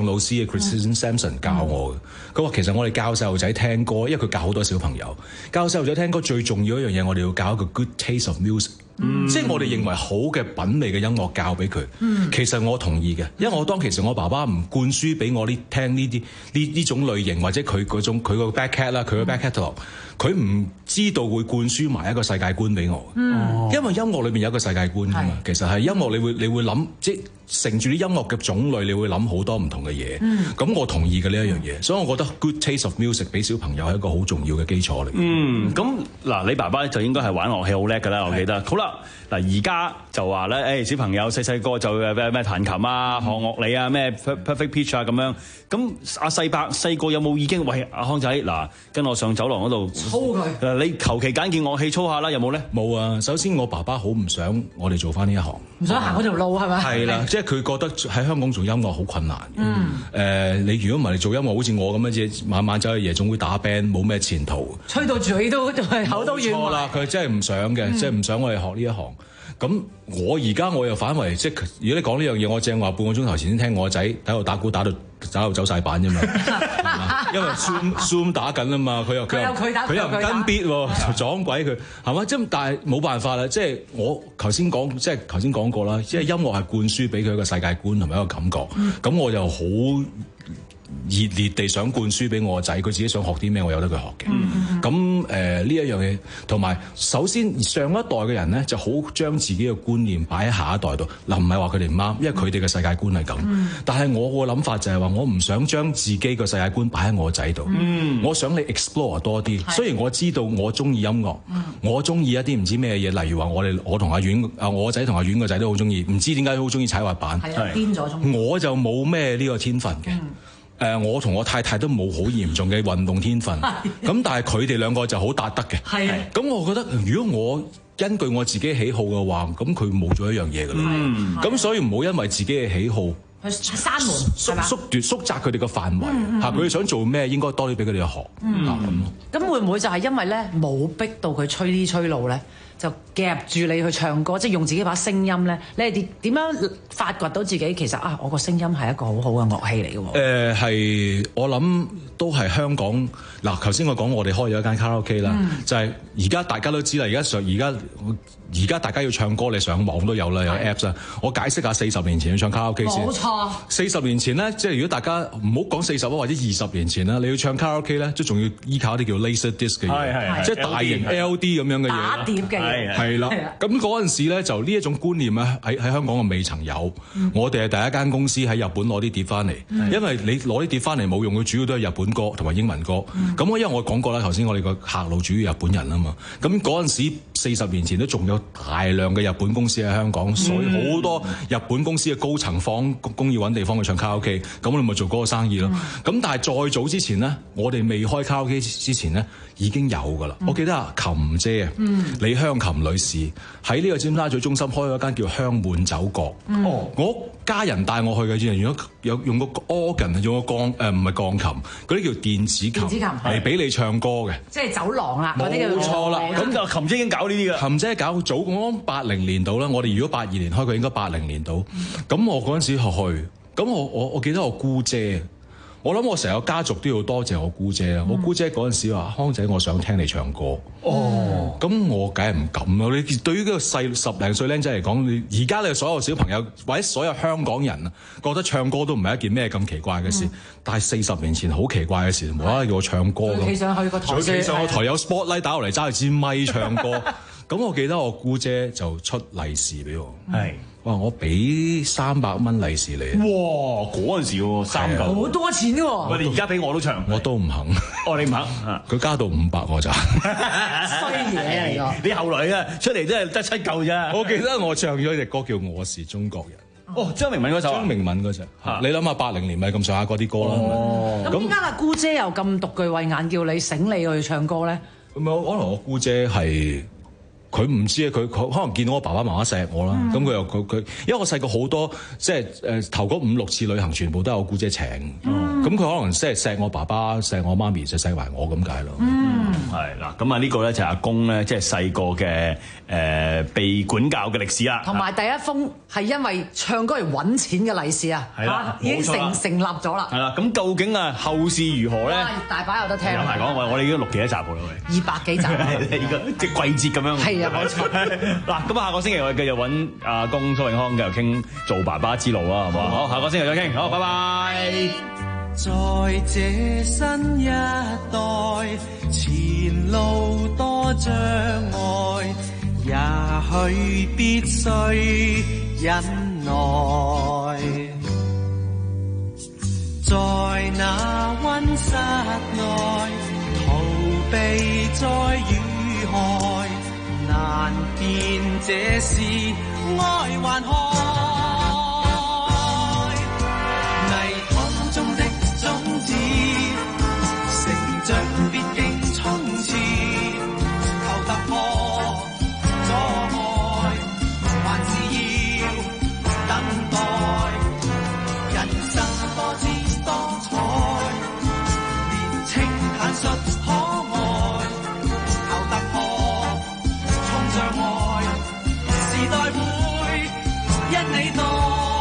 老師 Christine Sampson 教我嘅。佢話其實我哋教細路仔聽歌，因為佢教好多小朋友，教細路仔聽歌最重要一樣嘢，我哋要教一個 good taste of music。嗯、即係我哋認為好嘅品味嘅音樂教俾佢，嗯、其實我同意嘅，因為我當其實我爸爸唔灌輸俾我呢聽呢啲呢呢種類型或者佢嗰種佢個 back cat 啦，佢個 back catalog，佢唔知道會灌輸埋一個世界觀俾我，嗯、因為音樂裏面有一個世界觀㗎嘛，是其實係音樂你會你會諗即係乘住啲音樂嘅種類，你會諗好多唔同嘅嘢，咁、嗯、我同意嘅呢一樣嘢，所以我覺得 good taste of music 俾小朋友係一個好重要嘅基礎嚟。 嗯，咁嗱，你爸爸就應該係玩樂器好叻㗎啦，我記得。好啦。嗱，而家就話咧，誒小朋友細細個就咩咩彈琴啊、學樂理啊、咩 perfect pitch 啊咁樣。咁阿細伯細個有冇已經喂阿康仔嗱，跟我上走廊嗰度操佢？你求其揀件樂器操下啦，有冇咧？ 冇啊！首先我爸爸好唔想我哋做翻呢一行， 唔想行嗰條路係咪？ 係啦，即係佢覺得喺香港做音樂好困難。嗯。誒，你如果唔係做音樂，好似我咁樣啫，晚晚走去夜總會打 band，冇咩前途。 吹到嘴都係口都軟。 錯啦，佢真係唔想嘅，即係唔想我哋學呢一行。咁我而家我又反為，即係如果你講呢樣嘢，我正話半個鐘頭前先聽我個仔喺度打鼓打到打到走晒板啫嘛，因為 zoom zoom 打緊啊嘛，佢又佢又佢又唔跟 beat 喎，就撞鬼佢係嘛？即係但係冇辦法啦，即係我頭先講，即係頭先講過啦，即係音樂係灌輸俾佢一個世界觀同埋一個感覺，咁、嗯、我就好熱烈地想灌輸俾我個仔，佢自己想學啲咩，我由得佢學嘅。咁誒呢一樣嘢，同埋首先上一代嘅人咧，就好將自己嘅觀念擺喺下一代度。嗱，唔係話佢哋唔啱，因為佢哋嘅世界觀係咁。嗯、但係我個諗法就係話，我唔想將自己個世界觀擺喺我個仔度。嗯、我想你 explore 多啲。是雖然我知道我中意音樂，嗯、我中意一啲唔知咩嘢，例如話我哋我同阿遠啊，我個仔同阿遠個仔都好中意，唔知點解好中意踩滑板。 係啊，癲咗中意。 我就冇咩呢個天分嘅。嗯誒、呃，我同我太太都冇好嚴重嘅運動天分，咁但係佢哋兩個就好達得嘅。係的，咁我覺得如果我根據我自己喜好嘅話，咁佢冇咗一樣嘢㗎啦。咁所以唔好因為自己嘅喜好去閂門， 縮縮奪縮窄佢哋嘅範圍嚇。佢哋、嗯嗯、想做咩，應該多啲俾佢哋學嚇咁。 咁、嗯、會唔會就係因為咧冇逼到佢吹呢吹路咧？就夾住你去唱歌，即係用自己把聲音咧。你係點點樣發掘到自己？其實啊，我個聲音係一個好好嘅樂器嚟嘅喎。誒係、呃，我諗都係香港嗱。頭先我講我哋開咗一間卡拉 OK 啦，嗯、就係而家大家都知啦。而家上而家而家大家要唱歌，你上網都有啦，有 Apps 啦。我解釋下四十年前要唱卡拉 OK 先。冇錯。四十年前咧，即係如果大家唔好講四十啊，或者二十年前啦，你要唱卡拉 OK 咧，即係仲要依靠啲叫 Laser Disc 嘅嘢，即係大型 L D 咁樣嘅嘢。 打碟嘅。 係啦，咁嗰陣時咧就呢一種觀念咧喺喺香港嘅未曾有，嗯、我哋係第一間公司喺日本攞啲碟翻嚟，嗯、因為你攞啲碟翻嚟冇用，佢主要都係日本歌同埋英文歌。咁我、嗯、因為我講過啦，頭先我哋個客路主要日本人啊嘛，咁嗰陣時四十年前都仲有大量嘅日本公司喺香港，所以好多日本公司嘅高層放工要揾地方去唱卡拉 OK， 咁你咪做嗰個生意咯。咁、嗯、但係再早之前呢，我哋未開卡拉 OK 之前呢，已經有噶啦。嗯、我記得啊，琴姐啊，嗯、李香琴女士喺呢個尖沙咀中心開咗一間叫香滿酒閣。嗯、我家人帶我去嘅，原來用咗有用個 organ， 用個鋼誒唔係鋼琴，嗰啲叫電子琴嚟俾你唱歌嘅， 即係走廊啦。冇錯啦，咁就琴姐已經搞呢啲嘅。琴姐搞早我八零年度啦，我哋如果八二年開，佢應該八零年度。咁、嗯、我嗰陣時去，咁我我我記得我姑姐。我諗我成個家族都要多謝我姑姐啊！嗯、我姑姐嗰陣時話：康仔，我想聽你唱歌。哦，咁我梗係唔敢啦！你對於呢個細十零歲僆仔嚟講，你而家你所有小朋友或者所有香港人啊，覺得唱歌都唔係一件咩咁奇怪嘅事。嗯、但係四十年前好奇怪嘅事，無啦啦叫我唱歌咁。 企上去個台， 企上個台有 spotlight 打落嚟，揸住支咪唱歌。咁我記得我姑姐就出利是俾我。係。哇！我俾三百蚊利是你。 哇！嗰陣時喎，三嚿好多錢喎。 我哋而家俾我都唱， 我都唔肯。 哦，你唔肯？ 佢加到五百我就衰嘢嚟㗎。 你後來啊出嚟真係得七嚿咋。 我記得我唱咗隻歌叫《我是中國人》。 哦，張明敏嗰首。張明敏嗰隻。你諗下八零年咪咁上下嗰啲歌啦。 哦。咁點解阿姑姐又咁獨具慧眼，叫你醒你去唱歌咧？ 咁啊，可能我姑姐係。 佢唔知啊，佢佢可能見到我爸爸媽媽錫我啦，咁佢又佢佢，因為我細個好多即係誒頭嗰五六次旅行，全部都係我姑姐請，咁佢、嗯、可能即係錫我爸爸、錫我媽咪，就錫埋我咁解咯。 嗯，係啦，咁啊呢個咧就係阿公咧，即係細個嘅誒被管教嘅歷史啦。 同埋第一封係因為唱歌嚟揾錢嘅利是啊， 係啦， 已經成成立咗啦。 係啦，咁究竟啊後事如何咧？ 大把有得聽。 有排講，我我哋已經錄幾多集㗎啦，喂， 二百幾集， 而家即係季節咁樣。係啊，冇錯。嗱，咁啊下個星期我哋繼續揾阿公蘇永康繼續傾做爸爸之路啊，好唔好？好，下個星期再傾，好，拜拜。 在這新一代，前路多障礙，也許必須忍耐。在那溫室內，逃避再遇害，難辨這是愛還害。成長畢竟衝刺，求突破阻礙，還是要等待。人生多姿多彩，年青坦率可愛，求突破衝障礙，時代會因你多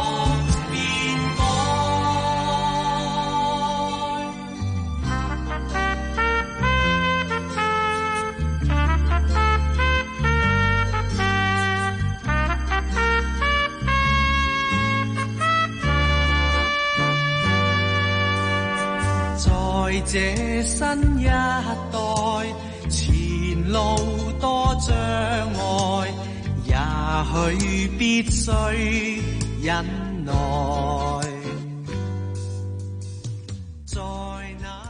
在這新一代，前路多障礙，也許必須忍耐。在那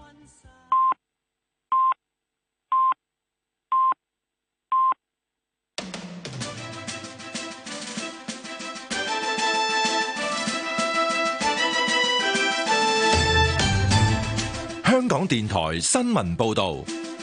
香港電台新聞報道，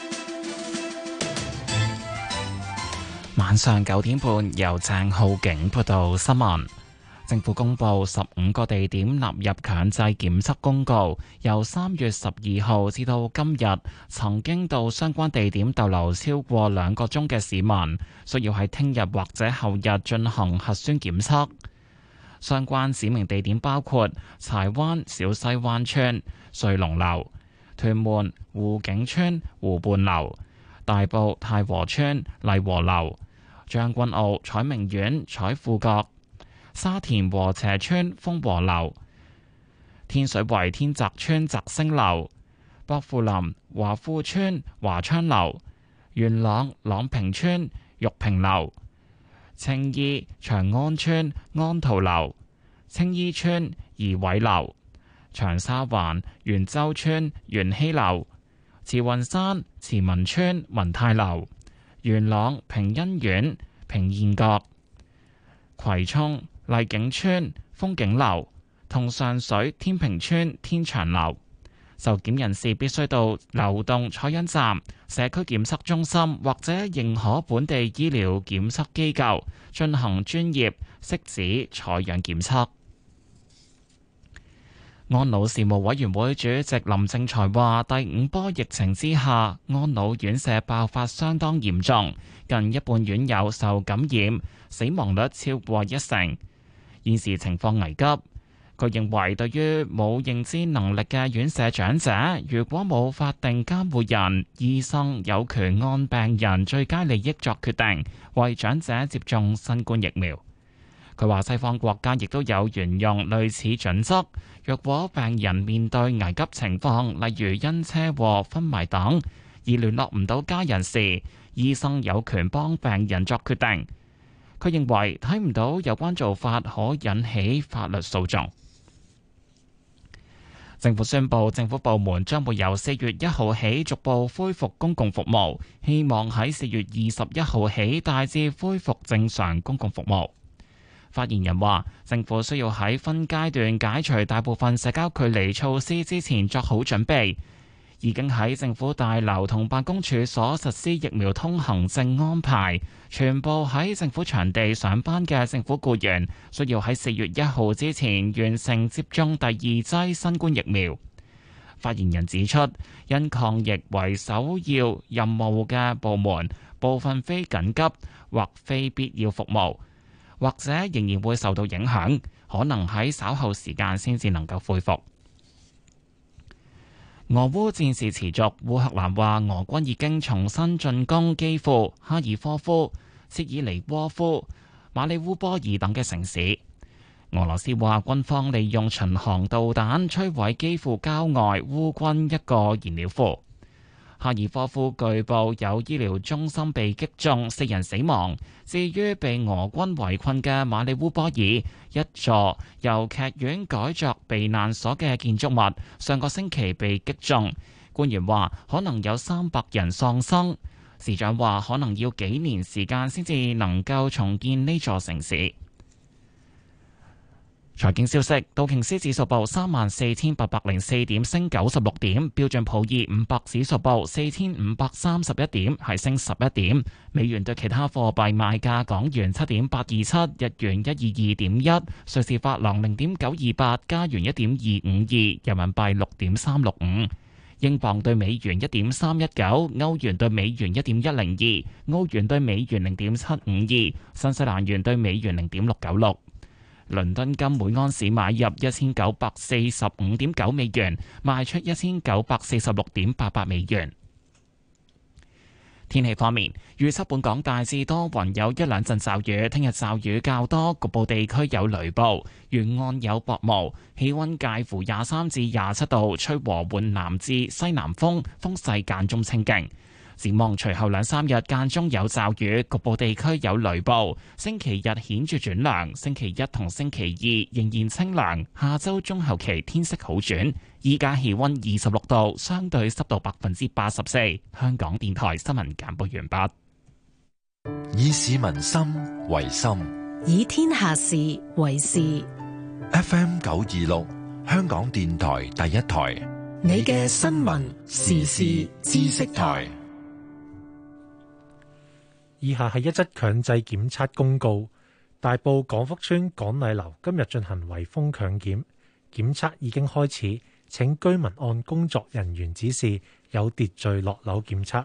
晚上九點半由鄭浩景報道新聞。政府公布十五個地點納入強制檢測公告，由三月十二號至到今日，曾經到相關地點逗留超過兩個鐘嘅市民，需要喺聽日或者後日進行核酸檢測。相關指明地點包括柴灣小西灣村瑞龍樓、屯門湖景村湖畔樓、大埔太和村麗和樓、將軍澳彩明苑彩富閣、沙田禾輋村豐和樓、天水圍天澤村澤星樓、薄扶林華富村華昌樓、元朗朗平村玉屏樓、青衣長安村安陶樓、青衣村怡偉樓、長沙灣元洲村元熙樓、慈雲山慈民村文泰樓、元朗平欣苑平燕閣、葵涌麗景村風景樓同上水天平村天長樓。受檢人士必須到流動採樣站、社區檢測中心或者認可本地醫療檢測機構進行專業拭子採樣檢測。安老事務委員會主席林正財話：第五波疫情之下，安老院舍爆發相當嚴重，近一半院友受感染，死亡率超過一成，現時情況危急。佢認為，對於冇認知能力嘅院舍長者，如果冇法定監護人，醫生有權按病人最佳利益作決定，為長者接種新冠疫苗。佢話：西方國家亦都有沿用類似準則，若果病人面對危急情況，例如因車禍、昏迷等，而聯絡唔到家人時，醫生有權幫病人作決定。佢認為睇唔到有關做法可引起法律訴訟。政府宣布，政府部門將會由四月一號起逐步恢復公共服務，希望喺四月二十一號起大致恢復正常公共服務。發言人話，政府需要喺分階段解除大部分社交距離措施之前作好準備， 已經喺政府大樓同辦公處所實施疫苗通行證安排，全部喺政府場地上班嘅政府僱員需要喺四月一號之前完成接種第二劑新冠疫苗。發言人指出，因抗疫為首要任務嘅部門，部分非緊急或非必要服務，或者仍然會受到影響，可能喺稍後時間先至能夠恢復。俄烏戰事持續，烏克蘭話俄軍已經重新進攻基輔、哈爾科夫、切爾尼戈夫、馬里烏波爾等嘅城市。俄羅斯話軍方利用巡航導彈摧毀基輔郊外烏軍一個燃料庫。哈爾科夫據報有醫療中心被擊中，四人死亡。至於被俄軍圍困嘅馬里烏波爾，一座由劇院改作避難所嘅建築物，上個星期被擊中。官員話可能有三百人喪生。市長話可能要幾年時間先至能夠重建呢座城市。財經消息，道瓊斯指數報三萬四千八百零四點，升九十六點；標準普爾五百指數報四千五百三十一點，係升十一點。美元對其他貨幣賣價：港元七點八二七，日元一二二點一，瑞士法郎零點九二八，加元一點二五二，人民幣六點三六五，英鎊對美元一點三一九，歐元對美元一點一零二，澳元對美元零點七五二，新西蘭元對美元零點六九六。倫敦金每盎司買入一千九百四十五點九美元，賣出一千九百四十六點八八美元。天氣方面，預測本港大致多雲，有一兩陣驟雨。聽日驟雨較多，局部地區有雷暴，沿岸有薄霧。氣溫介乎廿三至廿七度，吹和緩南至西南風，風勢間中清勁。展望隨後兩三日間中有驟雨，局部地區有雷暴。星期日顯著轉涼，星期一同星期二仍然清涼。下周中後期天色好轉。依家氣溫二十六度，相對濕度百分之八十四。香港電台新聞簡報完畢。 以市民心為心， 以天下事為事。 F M 九二六，香港電台第一台， 你嘅新聞時事知識台。 以下係一則強制檢測公告。大埔廣福邨廣禮樓今日進行圍封強檢，檢測已經開始，請居民按工作人員指示有秩序落樓檢測。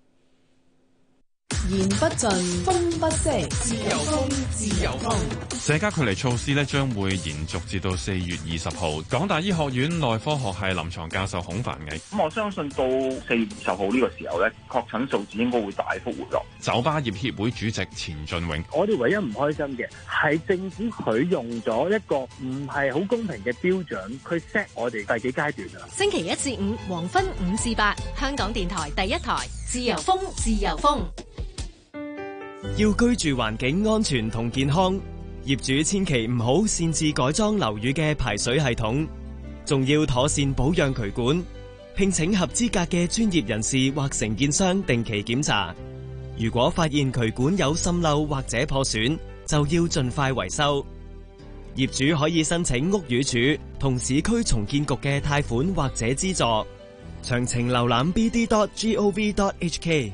言不盡，風不息，自由風，自由風。 社交距離措施咧將會延續至到四月二十號。港大醫學院內科學系臨床教授孔繁毅， 咁我相信到四月二十號呢個時候咧，確診數字應該會大幅回落。 酒吧業協會主席錢俊永， 我哋唯一唔開心嘅係政府佢用咗一個唔係好公平嘅標準，佢 set 我哋第幾階段啊？ 星期一至五黃昏五至八，香港電台第一台，自由風，自由風。 要居住環境安全同健康，業主千祈唔好擅自改裝樓宇嘅排水系統，仲要妥善保養渠管，聘請合資格嘅專業人士或承建商定期檢查。如果發現渠管有滲漏或者破損，就要盡快維修。業主可以申請屋宇署同市區重建局嘅貸款或者資助。詳情瀏覽 b d dot gov dot h k。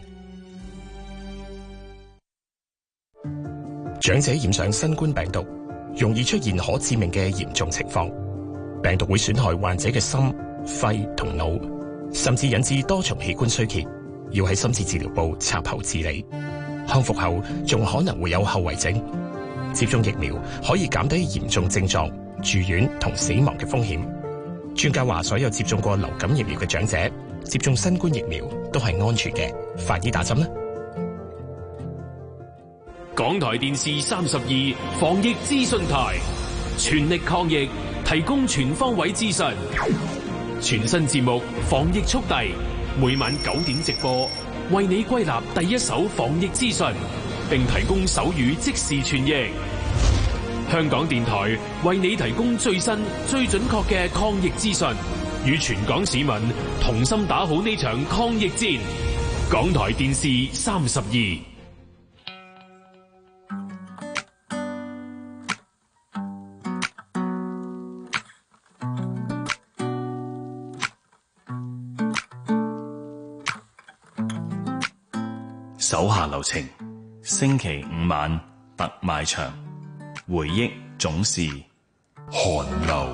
長者染上新冠病毒，容易出現可致命嘅嚴重情況。病毒會損害患者嘅心、肺同腦，甚至引致多重器官衰竭，要喺深切治療部插喉治理。康復後仲可能會有後遺症。接種疫苗可以減低嚴重症狀、住院同死亡嘅風險。專家話，所有接種過流感疫苗嘅長者接種新冠疫苗都係安全嘅。快啲打針啦！ 港台電視三十二防疫資訊台，全力抗疫，提供全方位資訊。全新節目防疫速遞，每晚九點直播，為你歸納第一手防疫資訊，並提供手語即時傳譯。香港電台為你提供最新、最準確嘅抗疫資訊，與全港市民同心打好呢場抗疫戰。港台電視三十二。 手下留情，星期五晚特賣場，回憶總是寒流。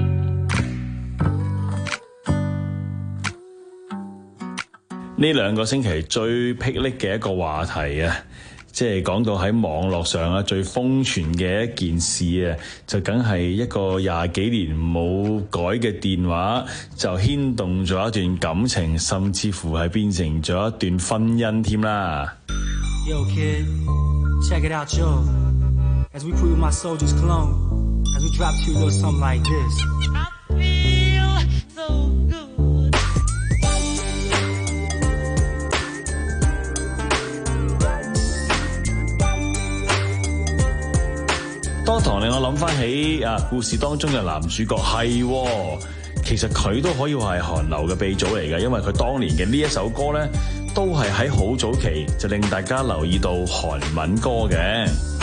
呢兩個星期最霹靂嘅一個話題啊，即係講到喺網絡上啊最瘋傳嘅一件事啊，就梗係一個廿幾年冇改嘅電話，就牽動咗一段感情，甚至乎係變成咗一段婚姻添啦。 Yo kid, check it out, yo. As we crew my soldiers cologne, as we drop to you a little something like this. I feel so good. 當堂令我諗翻起啊，故事當中嘅男主角係，其實佢都可以話係韓流嘅鼻祖嚟嘅，因為佢當年嘅呢一首歌咧，都係喺好早期就令大家留意到韓文歌嘅。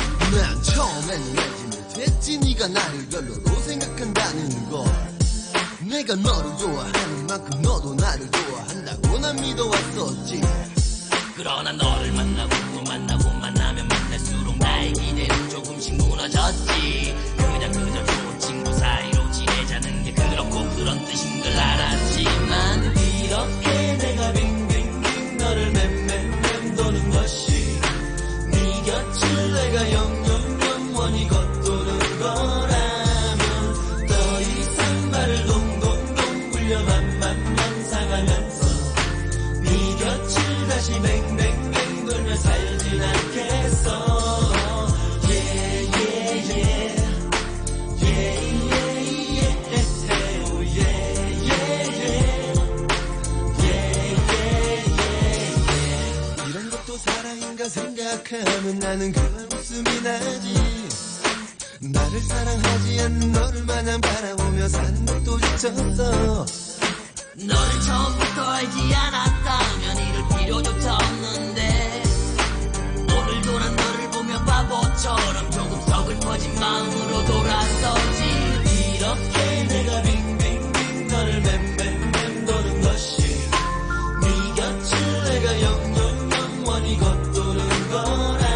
나는 그만 웃음이 나지 나를 사랑하지 않는 너를 마냥 바라보며 사는 것도 지쳤어 너를 처음부터 알지 않았다면 이럴 필요조차 없는데 오늘도 난 너를 보며 바보처럼 조금 서글퍼진 마음으로 돌아서지 이렇게 내가 빙빙빙 너를 맴맴맴 도는 것이 네 곁을 내가 영영 영원히 걷도는 거라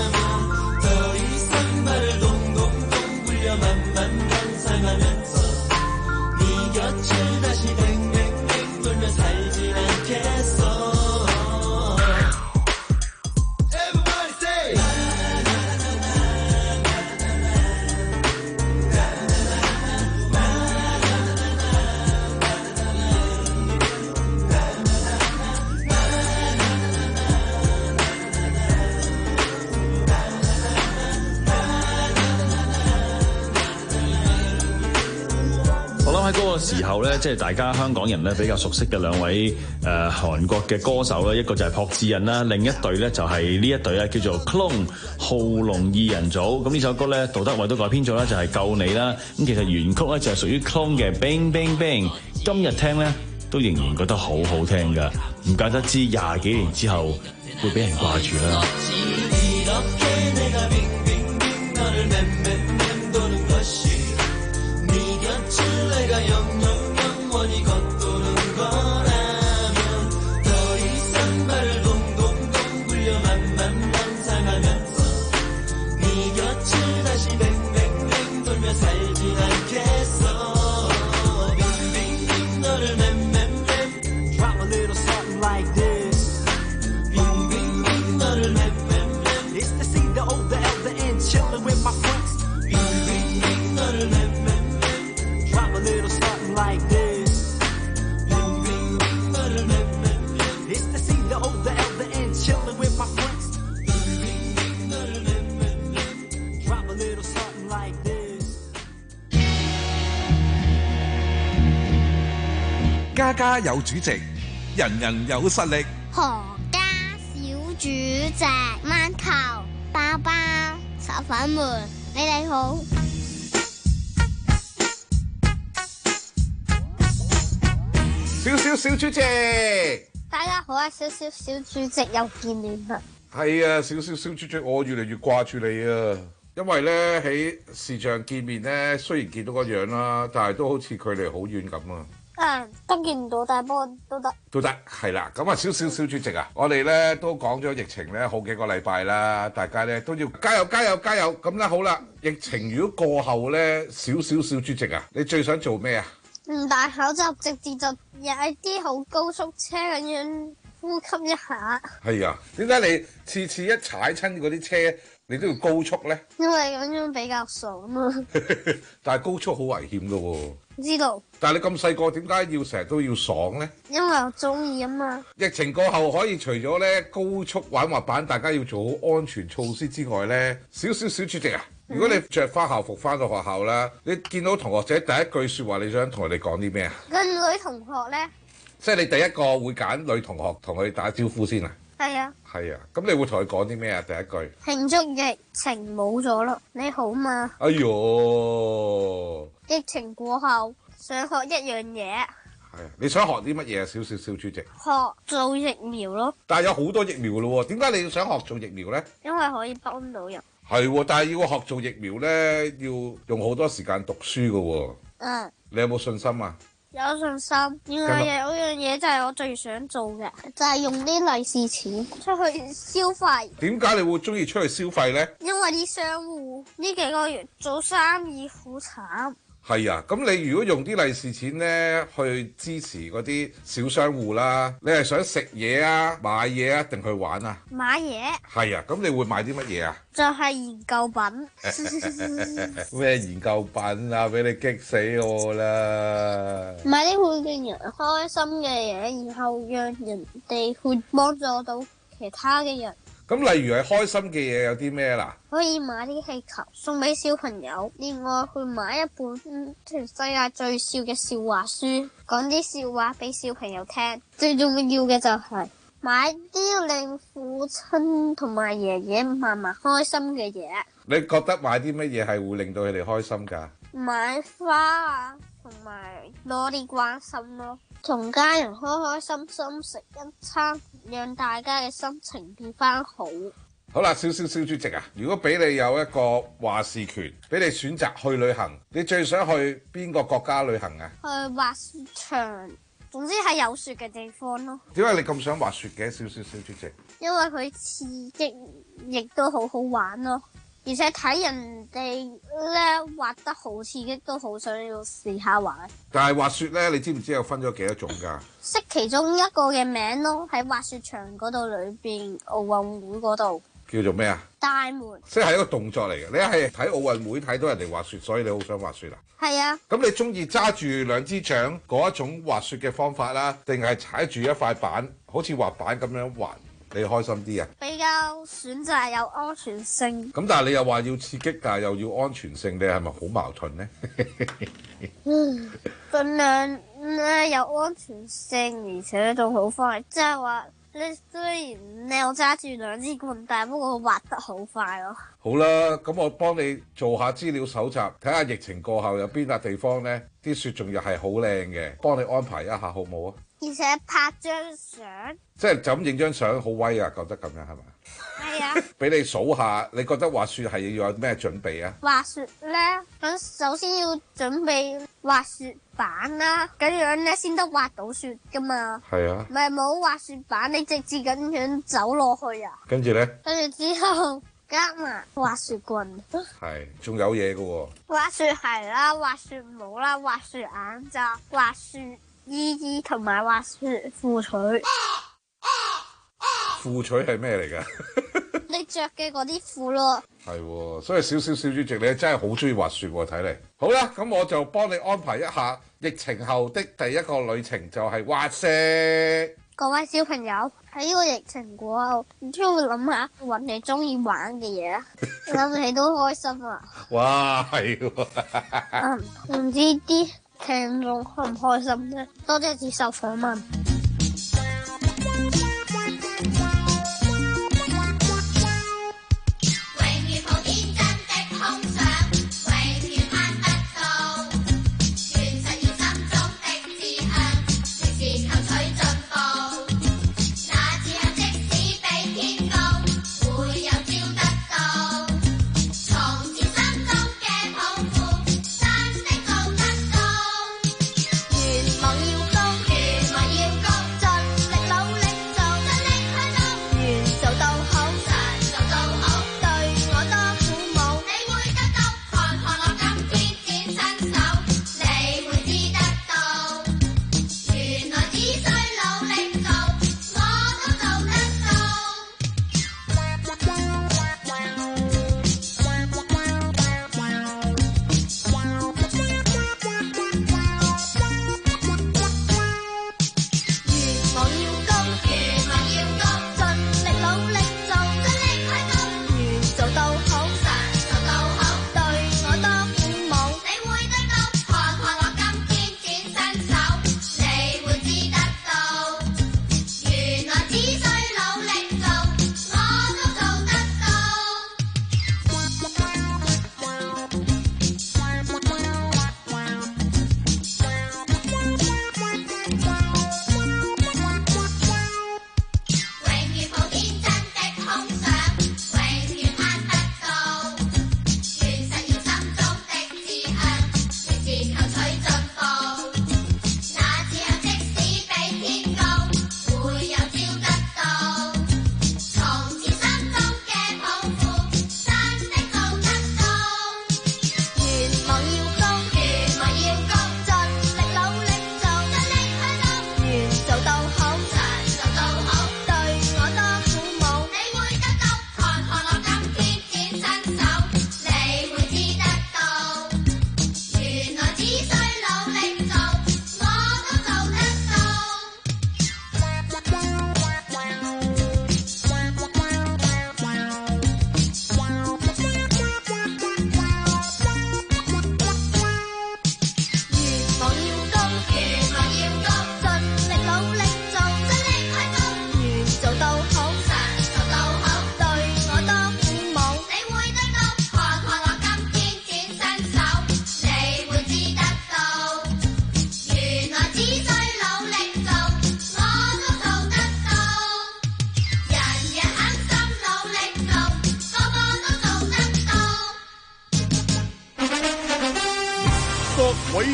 만만만상하면서 네 곁을 다시 뱅뱅뱅 돌며 살진 않겠어. Everybody say 喺嗰個時候咧，即係大家香港人咧比較熟悉嘅兩位誒、呃、韓國嘅歌手咧，一個就係朴智仁啦，另一隊咧就係呢一隊咧叫做 Clone 浩龍二人組。咁呢首歌咧，杜德偉都改編咗啦，就係、是、救你啦。咁其實原曲咧就係屬於 Clone 嘅 Bang Bang Bang。今日聽咧都仍然覺得好好聽㗎，唔怪得知廿幾年之後會俾人掛住啦。 家家有主席，人人有實力。 何家小主席，饅頭、包包、炒粉們，你哋好。 少少小主席， 大家好啊！少少小主席又見面啦。 係啊，少少小主席，我越嚟越掛住你啊！因為咧喺視像見面咧，雖然見到個樣啦，但係都好似距離好遠咁啊。 誒，得見唔到，但係不過都得。 都得，係啦。咁啊，少少小主席啊，我哋咧都講咗疫情咧好幾個禮拜啦，大家咧都要加油加油加油。咁啦，好啦，疫情如果過後咧，少少小主席啊，你最想做咩啊？ 唔戴口罩，直接就踩啲好高速車咁樣呼吸一下。 係啊，點解你次次一踩親嗰啲車，你都要高速咧？ 因為咁樣比較爽啊。 但係高速好危險噶喎。 知道。 但係你咁細個，點解要成日都要爽咧？ 因為我中意啊嘛。 疫情過後可以除咗咧高速玩滑板，大家要做好安全措施之外咧，少少小主席啊！如果你着翻校服翻到學校啦，你見到同學仔第一句説話，你想同佢哋講啲咩啊？ 跟女同學咧， 即係你第一個會揀女同學同佢打招呼先啊？ 係啊。 係啊，咁你會同佢講啲咩啊？第一句慶祝疫情冇咗咯，你好嘛？ 哎呦！ 疫情過後想學一樣嘢。 係啊，你想學啲乜嘢啊？少少小主席。 學做疫苗咯。 但係有好多疫苗咯喎，點解你想學做疫苗咧？ 因為可以幫到人。 係喎，但係要學做疫苗咧，要用好多時間讀書噶喎。 嗯。 你有冇信心啊？ 有信心。另外有樣嘢就係我最想做嘅，就係用啲利是錢出去消費。 點解你會中意出去消費咧？ 因為啲商戶呢幾個月做生意好慘。 係啊，咁你如果用啲利是錢咧去支持嗰啲小商戶啦，你係想食嘢啊、買嘢啊，定去玩啊？ 買嘢。 係啊，咁你會買啲乜嘢啊？ 就係研究品。 咩研究品啊？俾你激死我啦！ 買啲會令人開心嘅嘢，然後讓人哋去幫助到其他嘅人。 咁例如係開心嘅嘢有啲咩啦？ 可以買啲氣球送俾小朋友，另外去買一本全世界最笑嘅笑話書，講啲笑話俾小朋友聽。最重要嘅就係買啲令父親同埋爺爺嫲嫲開心嘅嘢。 你覺得買啲乜嘢係會令到佢哋開心㗎？ 買花啊，同埋多啲關心咯。同家人開開心心食一餐，讓大家嘅心情變翻好。 好啦，少少小主席啊，如果俾你有一個話事權，俾你選擇去旅行，你最想去邊個國家旅行啊？ 去滑雪場，總之係有雪嘅地方咯。 點解你咁想滑雪嘅？少少小主席。 因為佢刺激，亦都好好玩咯。而且睇人哋咧滑得好刺激，都好想要試下玩。 但係滑雪咧，你知唔知有分咗幾多種㗎？ 識其中一個嘅名咯，喺滑雪場嗰度裏邊，奧運會嗰度。 叫做咩啊？ 大門。 即係一個動作嚟嘅。你係睇奧運會睇到人哋滑雪，所以你好想滑雪啊？ 係啊。咁你中意揸住兩支槳嗰一種滑雪嘅方法啦，定係踩住一塊板，好似滑板咁樣滑？你開心啲啊？ 比較選擇有安全性。 咁但係你又話要刺激，但係又要安全性，你係咪好矛盾呢？ 嗯，盡量咧有安全性，而且仲好快。即係話你雖然你有揸住兩支棍，但係不過滑得好快咯。 好啦，咁我幫你做下資料搜集，睇下疫情過後有邊笪地方呢啲雪仲要係好靚嘅，幫你安排一下好唔好啊？ 而且拍張相， 即係就咁影張相好威啊！覺得咁樣係咪？ 係啊。 俾你數下，你覺得滑雪係要有咩準備啊？ 滑雪咧，咁首先要準備滑雪板啦，咁樣咧先得滑到雪噶嘛。 係啊。 咪冇滑雪板，你直接咁樣走落去啊？ 跟住咧？跟住之後加埋滑雪棍。 係，仲有嘢噶喎。 滑雪鞋啦，滑雪帽啦，滑雪眼罩，滑雪衣衣同埋滑雪褲腿。 褲腿係咩嚟㗎？ 你着嘅嗰啲褲咯。 係喎，所以少少小主席你真係好中意滑雪喎，睇嚟。好啦，咁我就幫你安排一下疫情後的第一個旅程，就係滑雪。 各位小朋友喺呢個疫情過後，唔知會諗下揾你中意玩嘅嘢，諗起都開心啊！ 哇，係喎。 嗯，唔知啲聽眾開唔開心咧？多謝接受訪問。 願望要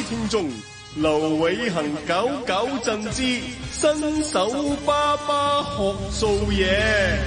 聽眾劉偉恒搞搞震之新手爸爸學做嘢。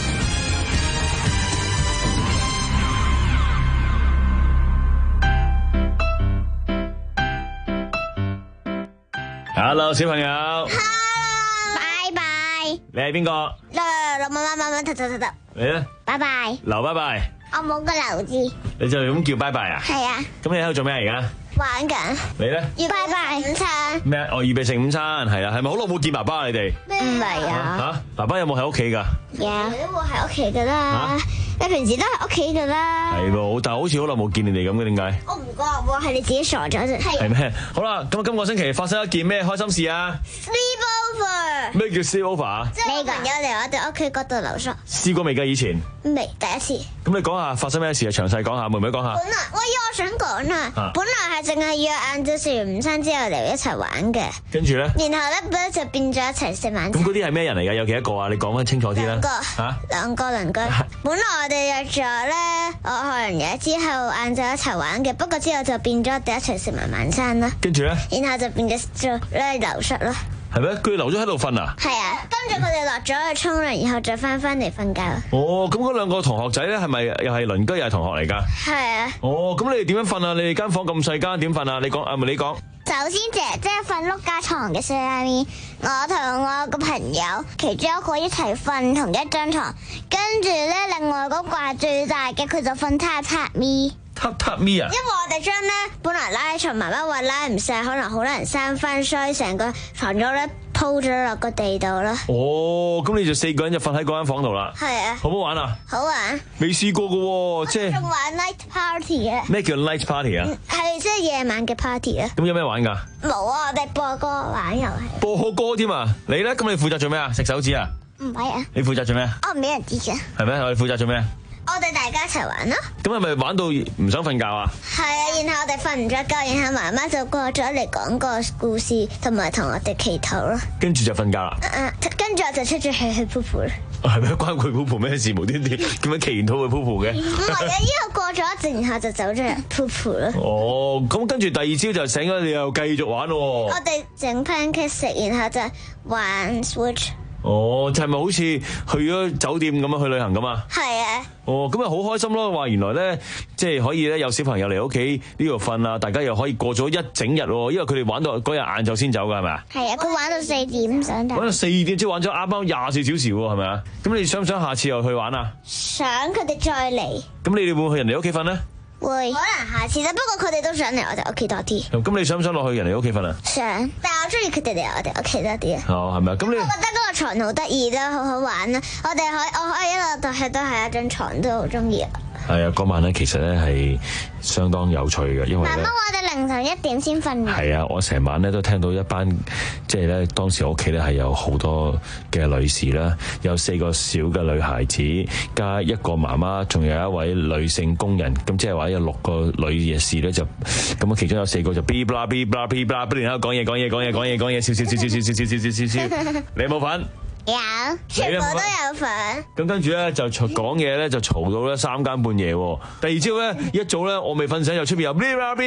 Hello， 小朋友。 Hello， 拜拜。 你係邊個？ 劉劉媽媽媽媽突突突突。 你咧？ 拜拜。 劉拜拜。 我冇個劉字。 你就咁叫拜拜啊？ 係啊。 咁你喺度做咩而家？ 玩緊。 你咧？ 要拜拜午餐。 咩？我預備食午餐，係啊，係咪好耐冇見爸爸啊？你哋？ 唔係啊。 吓，爸爸有冇喺屋企噶？ 有。你都冇喺屋企噶啦。你平時都喺屋企噶啦。係喎，但係好似好耐冇見你哋咁嘅，點解？ 我唔覺喎，係你自己傻咗啫。 係咩？好啦，咁今個星期發生一件咩開心事啊 ？Sleep over。 咩叫 sleep over 啊？ 即係朋友嚟我哋屋企嗰度留宿。 試過未㗎？以前？ 未，第一次。 咁你講下發生咩事啊？詳細講下，妹妹講下。 本來，喂，我想講啊， 啊本來係淨係約晏晝食完午餐之後嚟一齊玩嘅。 跟住咧？ 然後咧，咧就變咗一齊食晚餐。 咁嗰啲係咩人嚟㗎？有幾多個啊？你講翻清楚啲啦。 兩個。 嚇？ 兩個鄰居。本來我哋約咗咧，我學完嘢之後晏晝一齊玩嘅，不過之後就變咗我哋一齊食埋晚餐啦。 跟住咧？ 然後就變咗做咧留宿啦。 係咩？佢哋留咗喺度瞓啊？ 係啊，跟住佢哋落咗去沖涼，然後再翻返嚟瞓覺。 哦，咁嗰兩個同學仔咧，係咪又係鄰居又係同學嚟㗎？ 係啊。 哦，咁你哋點樣瞓啊？你哋間房咁細間，點瞓啊？你講啊，咪你講。 首先姐姐瞓碌架床嘅上面，我同我個朋友其中一個一齊瞓同一張床，跟住咧另外嗰個係最大嘅，佢就瞓榻榻米。 榻榻米啊！ 因為我哋將咧本來拉床，媽媽話拉唔晒，可能好難生翻，所以成個床褥咧鋪咗落個地度啦。 哦，咁你就四個人就瞓喺嗰間房度啦。 係啊。 好唔好玩啊？ 好玩。 未試過㗎喎，即係。 仲玩 night party 嘅。 咩叫 night party 啊？ 係即係夜晚嘅 party 啊。 咁有咩玩㗎？ 冇啊，我哋播歌玩遊戲。 播歌添啊！你咧？咁你負責做咩啊？食手指啊？ 唔係啊。 你負責做咩？ 我唔俾人知嘅。 係咩？我哋負責做咩？ 我哋大家一齊玩咯。 咁係咪玩到唔想瞓覺啊？ 係啊，然後我哋瞓唔着覺，然後媽媽就過咗嚟講個故事，同埋同我哋祈禱咯。 跟住就瞓覺啦。 嗯，跟住我就出咗去去 poop 啦。 係咪關佢 poop 咩事？無端端點樣祈完禱去 poop 嘅？ 唔係啊，之後過咗一陣，然後就走咗入 poop 啦。 哦，咁跟住第二朝就醒咗，你又繼續玩喎。 我哋整 pancake 食，然後就玩 Switch。 哦，就係咪好似去咗酒店咁樣去旅行咁啊？ 係啊。 哦，咁咪好開心咯！話原來咧，即係可以咧有小朋友嚟屋企呢度瞓啊，大家又可以過咗一整日喎。因為佢哋玩到嗰日晏晝先走㗎，係咪啊？ 係啊，佢玩到四點上台。 玩到四點，即係玩咗啱啱廿四小時喎，係咪啊？咁你想唔想下次又去玩啊？ 想佢哋再嚟。 咁你哋會唔會去人哋屋企瞓咧？ 會，可能下次啦。不過佢哋都想嚟我哋屋企多啲。 咁你想唔想落去人哋屋企瞓啊？ 想，但係我中意佢哋嚟我哋屋企多啲啊。 哦，係咪啊？咁你我覺得嗰個床好得意啦，好好玩啦。我哋可以，我可以一路到去都係一張床，都好中意啊。 係啊，嗰晚咧其實咧係相當有趣嘅，因為媽媽話我哋凌晨一點先瞓。 係啊，我成晚咧都聽到一班，即係咧當時我屋企咧係有好多嘅女士啦，有四個小嘅女孩子，加一個媽媽，仲有一位女性工人，咁即係話有六個女士咧就咁啊，其中有四個就 B 啦 B 啦 B 啦，不斷喺度講嘢講嘢講嘢講嘢講嘢，笑笑笑笑笑笑笑笑笑笑，你有冇份？ 有，全部都有份。 咁跟住咧就嘈講嘢咧就嘈到咧三更半夜喎。第二朝咧一早咧我未瞓醒，又出邊又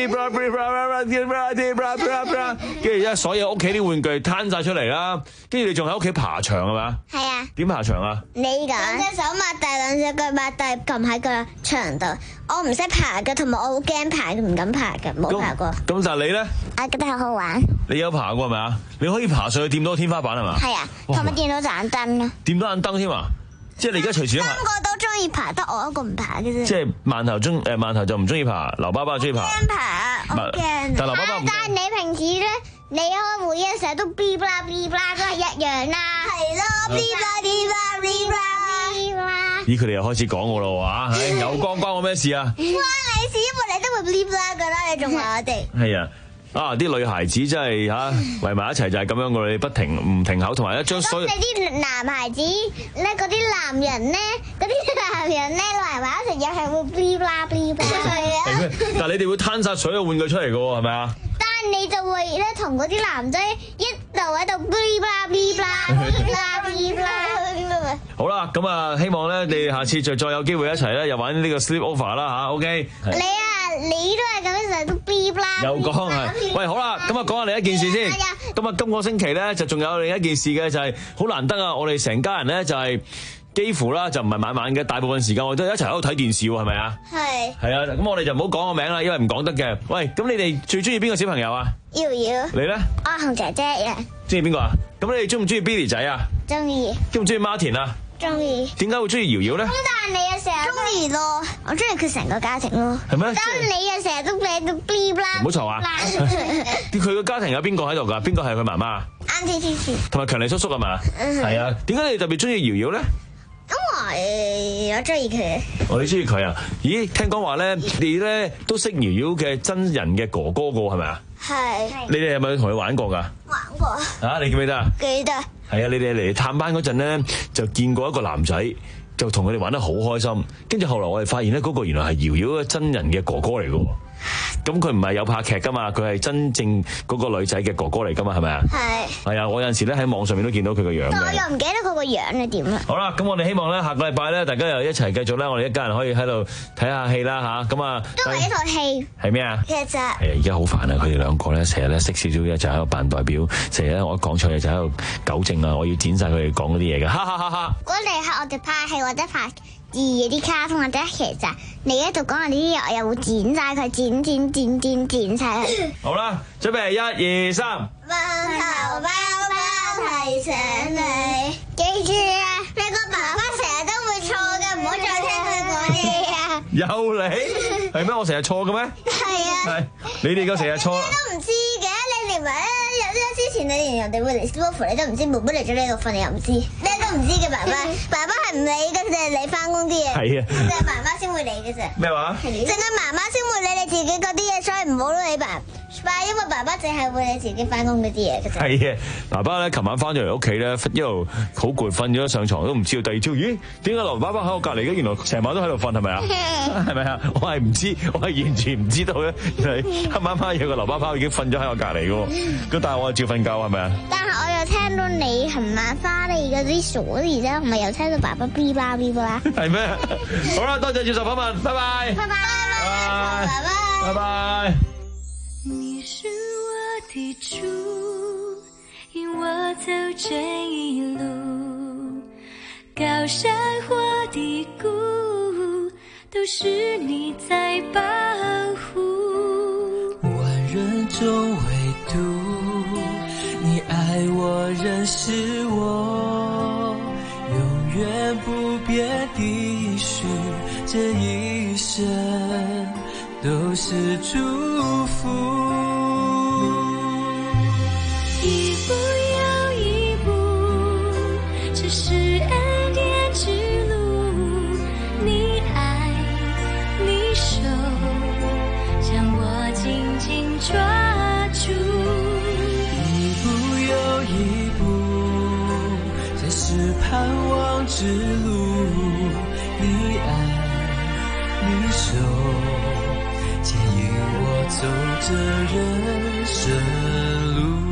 跟住一所有屋企啲玩具攤晒出嚟啦。跟住你仲喺屋企爬牆係嘛？ 係啊。點爬牆啊？ 你講。兩隻手擘大，兩隻腳擘大，撳喺個牆度。我唔識爬嘅，同埋我好驚爬，唔敢爬嘅，冇爬過。 咁但係你咧？ 我覺得好好玩。 你有爬過係咪啊？你可以爬上去掂到天花板係嘛？ 係啊，同埋見到盞燈咯。掂到盞燈添啊！即係你而家隨時都爬。 三個都中意爬，得我一個唔爬嘅啫。 即係饅頭中誒饅頭就唔中意爬，劉爸爸中意爬。 驚爬，我驚。 但劉爸爸唔。 但係你平時咧，你開會嘅時候都 B 啦 B 啦都係一樣啦。係咯 ，B 啦 B 啦 B 啦 B 啦。 咦，佢哋又開始講我咯喎嚇，有關關我咩事啊？ 關你事，因為你都會 B 啦噶啦，你仲話我哋。 係啊。啊！啲女孩子真係嚇圍埋一齊就係咁樣噶啦，你不停唔停口，同埋一將所有。 你啲男孩子咧，嗰啲男人咧，嗰啲男人咧圍埋一齊又係會 B 啦 B 啦。係啊。 但係你哋會攤晒所有玩具出嚟噶喎，係咪啊？ 但係你就會咧同嗰啲男仔一路喺度 B 啦 B 啦 B 啦 B 啦。 好啦，咁啊，希望咧你下次就再有機會一齊咧，又玩呢個 sleep over 啦嚇 ，OK？ 你啊！ 你都係咁成日都 B 啦。 又講係，喂好啦，咁啊講下另一件事先。咁啊今個星期咧就仲有另一件事嘅，就係好難得啊！我哋成家人咧就係幾乎啦，就唔係晚晚嘅，大部分時間我哋都一齊喺度睇電視喎，係咪啊？係。係啊，咁我哋就唔好講個名啦，因為唔講得嘅。喂，咁你哋最中意邊個小朋友啊？瑤瑤。你咧？我同姐姐嘅。中意邊個啊？咁你哋中唔中意 Billy 仔啊？中意。中唔中意 Martin 啊？中意。點解會中意瑤瑤咧？咁但係你又成日中意咯，我中意佢成個家庭咯。係咩？但係你又成日都俾到 B 啦。唔好嘈啊！佢個家庭有邊個喺度㗎？邊個係佢媽媽？Auntie Titi。同埋強尼叔叔係嘛？係啊。點解你特別中意瑤瑤咧？因為我中意佢。哦，你中意佢啊？咦，聽講話咧，你咧都識瑤瑤嘅真人嘅哥哥個係咪啊？係。你哋係咪同佢玩過㗎？玩過。啊，你記唔記得啊？記得。係啊，你哋嚟探班嗰陣咧，就見過一個男仔，就同佢哋玩得好開心。跟住後來我哋發現咧，嗰個原來係瑤瑤嘅真人嘅哥哥嚟㗎。咁佢唔係有拍劇噶嘛，佢係真正嗰個女仔嘅哥哥嚟噶嘛，係咪啊？係。係啊，我有陣時咧喺網上面都見到佢個樣嘅。但我又唔記得佢個樣係點啦。好啦，咁我哋希望咧下個禮拜咧，大家又一齊繼續咧，我哋一家人可以喺度睇下戲啦吓，咁啊。都係一套戲。係咩啊？劇集。係啊，而家好煩啊！佢哋兩個咧成日咧識少少嘢就喺度扮代表，成日咧我講錯嘢就喺度糾正啊，我要剪晒佢哋講嗰啲嘢嘅，哈哈哈哈！如果你係我哋拍戲或者拍二啲卡通或者劇集，你喺度講下呢啲嘢，我又會剪晒佢，剪剪剪剪剪晒佢。好啦，準備一二三。問頭包包提醒你，記住啊，你個爸爸成日都會錯嘅，唔好再聽佢講嘢啊。有你係咩？我成日錯嘅咩？係啊。係你哋個成日錯。你都唔知嘅，你連埋一日之前你連人哋會嚟 school 你都唔知，妹妹嚟咗呢度瞓你又唔知，你都唔知嘅爸爸，爸爸係唔理嘅，淨係你翻工啲嘢。係啊，淨係媽媽先會理嘅啫。咩話？淨係媽媽先會理你自己嗰啲嘢，所以唔好理爸爸，因為爸爸淨係會理自己翻工嗰啲嘢嘅啫。係啊，爸爸咧，琴晚翻咗嚟屋企咧，一路好攰，瞓咗上床都唔知道第二朝，咦？點解劉爸爸喺我隔離嘅？原來成晚都喺度瞓，係咪啊？係咪啊？我係唔知，我係完全唔知道咧。原來黑媽媽有個劉爸爸已經瞓咗喺我隔離嘅喎，咁但係我係照瞓覺，係咪啊？但係我又聽到你琴晚花你嗰啲鎖匙啫，唔係又聽到爸爸 B 啦 B 啦。係咩？好啦，多謝接受訪問，拜拜。拜拜。拜拜。拜拜。你是我的主，引我走這一路，高山或低谷，都是你在保護。萬人中唯獨你愛我，認識我，永遠不變的許，這一生都是祝福。一步又一步，這是恩典之路，你愛你手，將我緊緊抓住。一步又一步，這是盼望之路，你愛你手，牽引我走這人生路。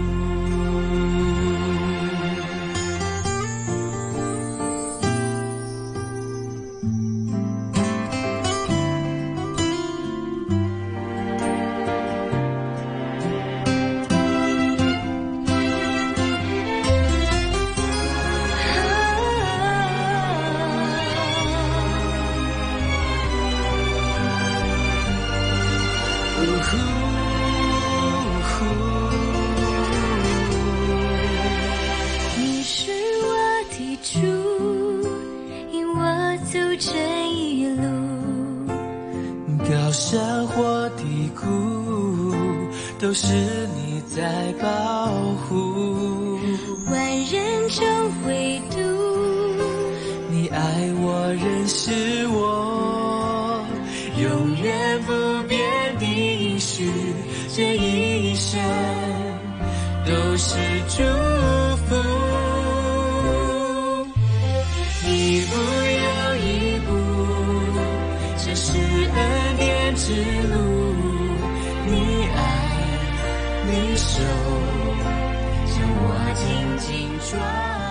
你是我的主，引我走這一路，高山或低谷，都是你在保護。萬人中唯獨你愛我，認識我，永遠不變的應許，這一生都是祝福。一步又一步，這是恩典之路，你愛你手，將我緊緊抓。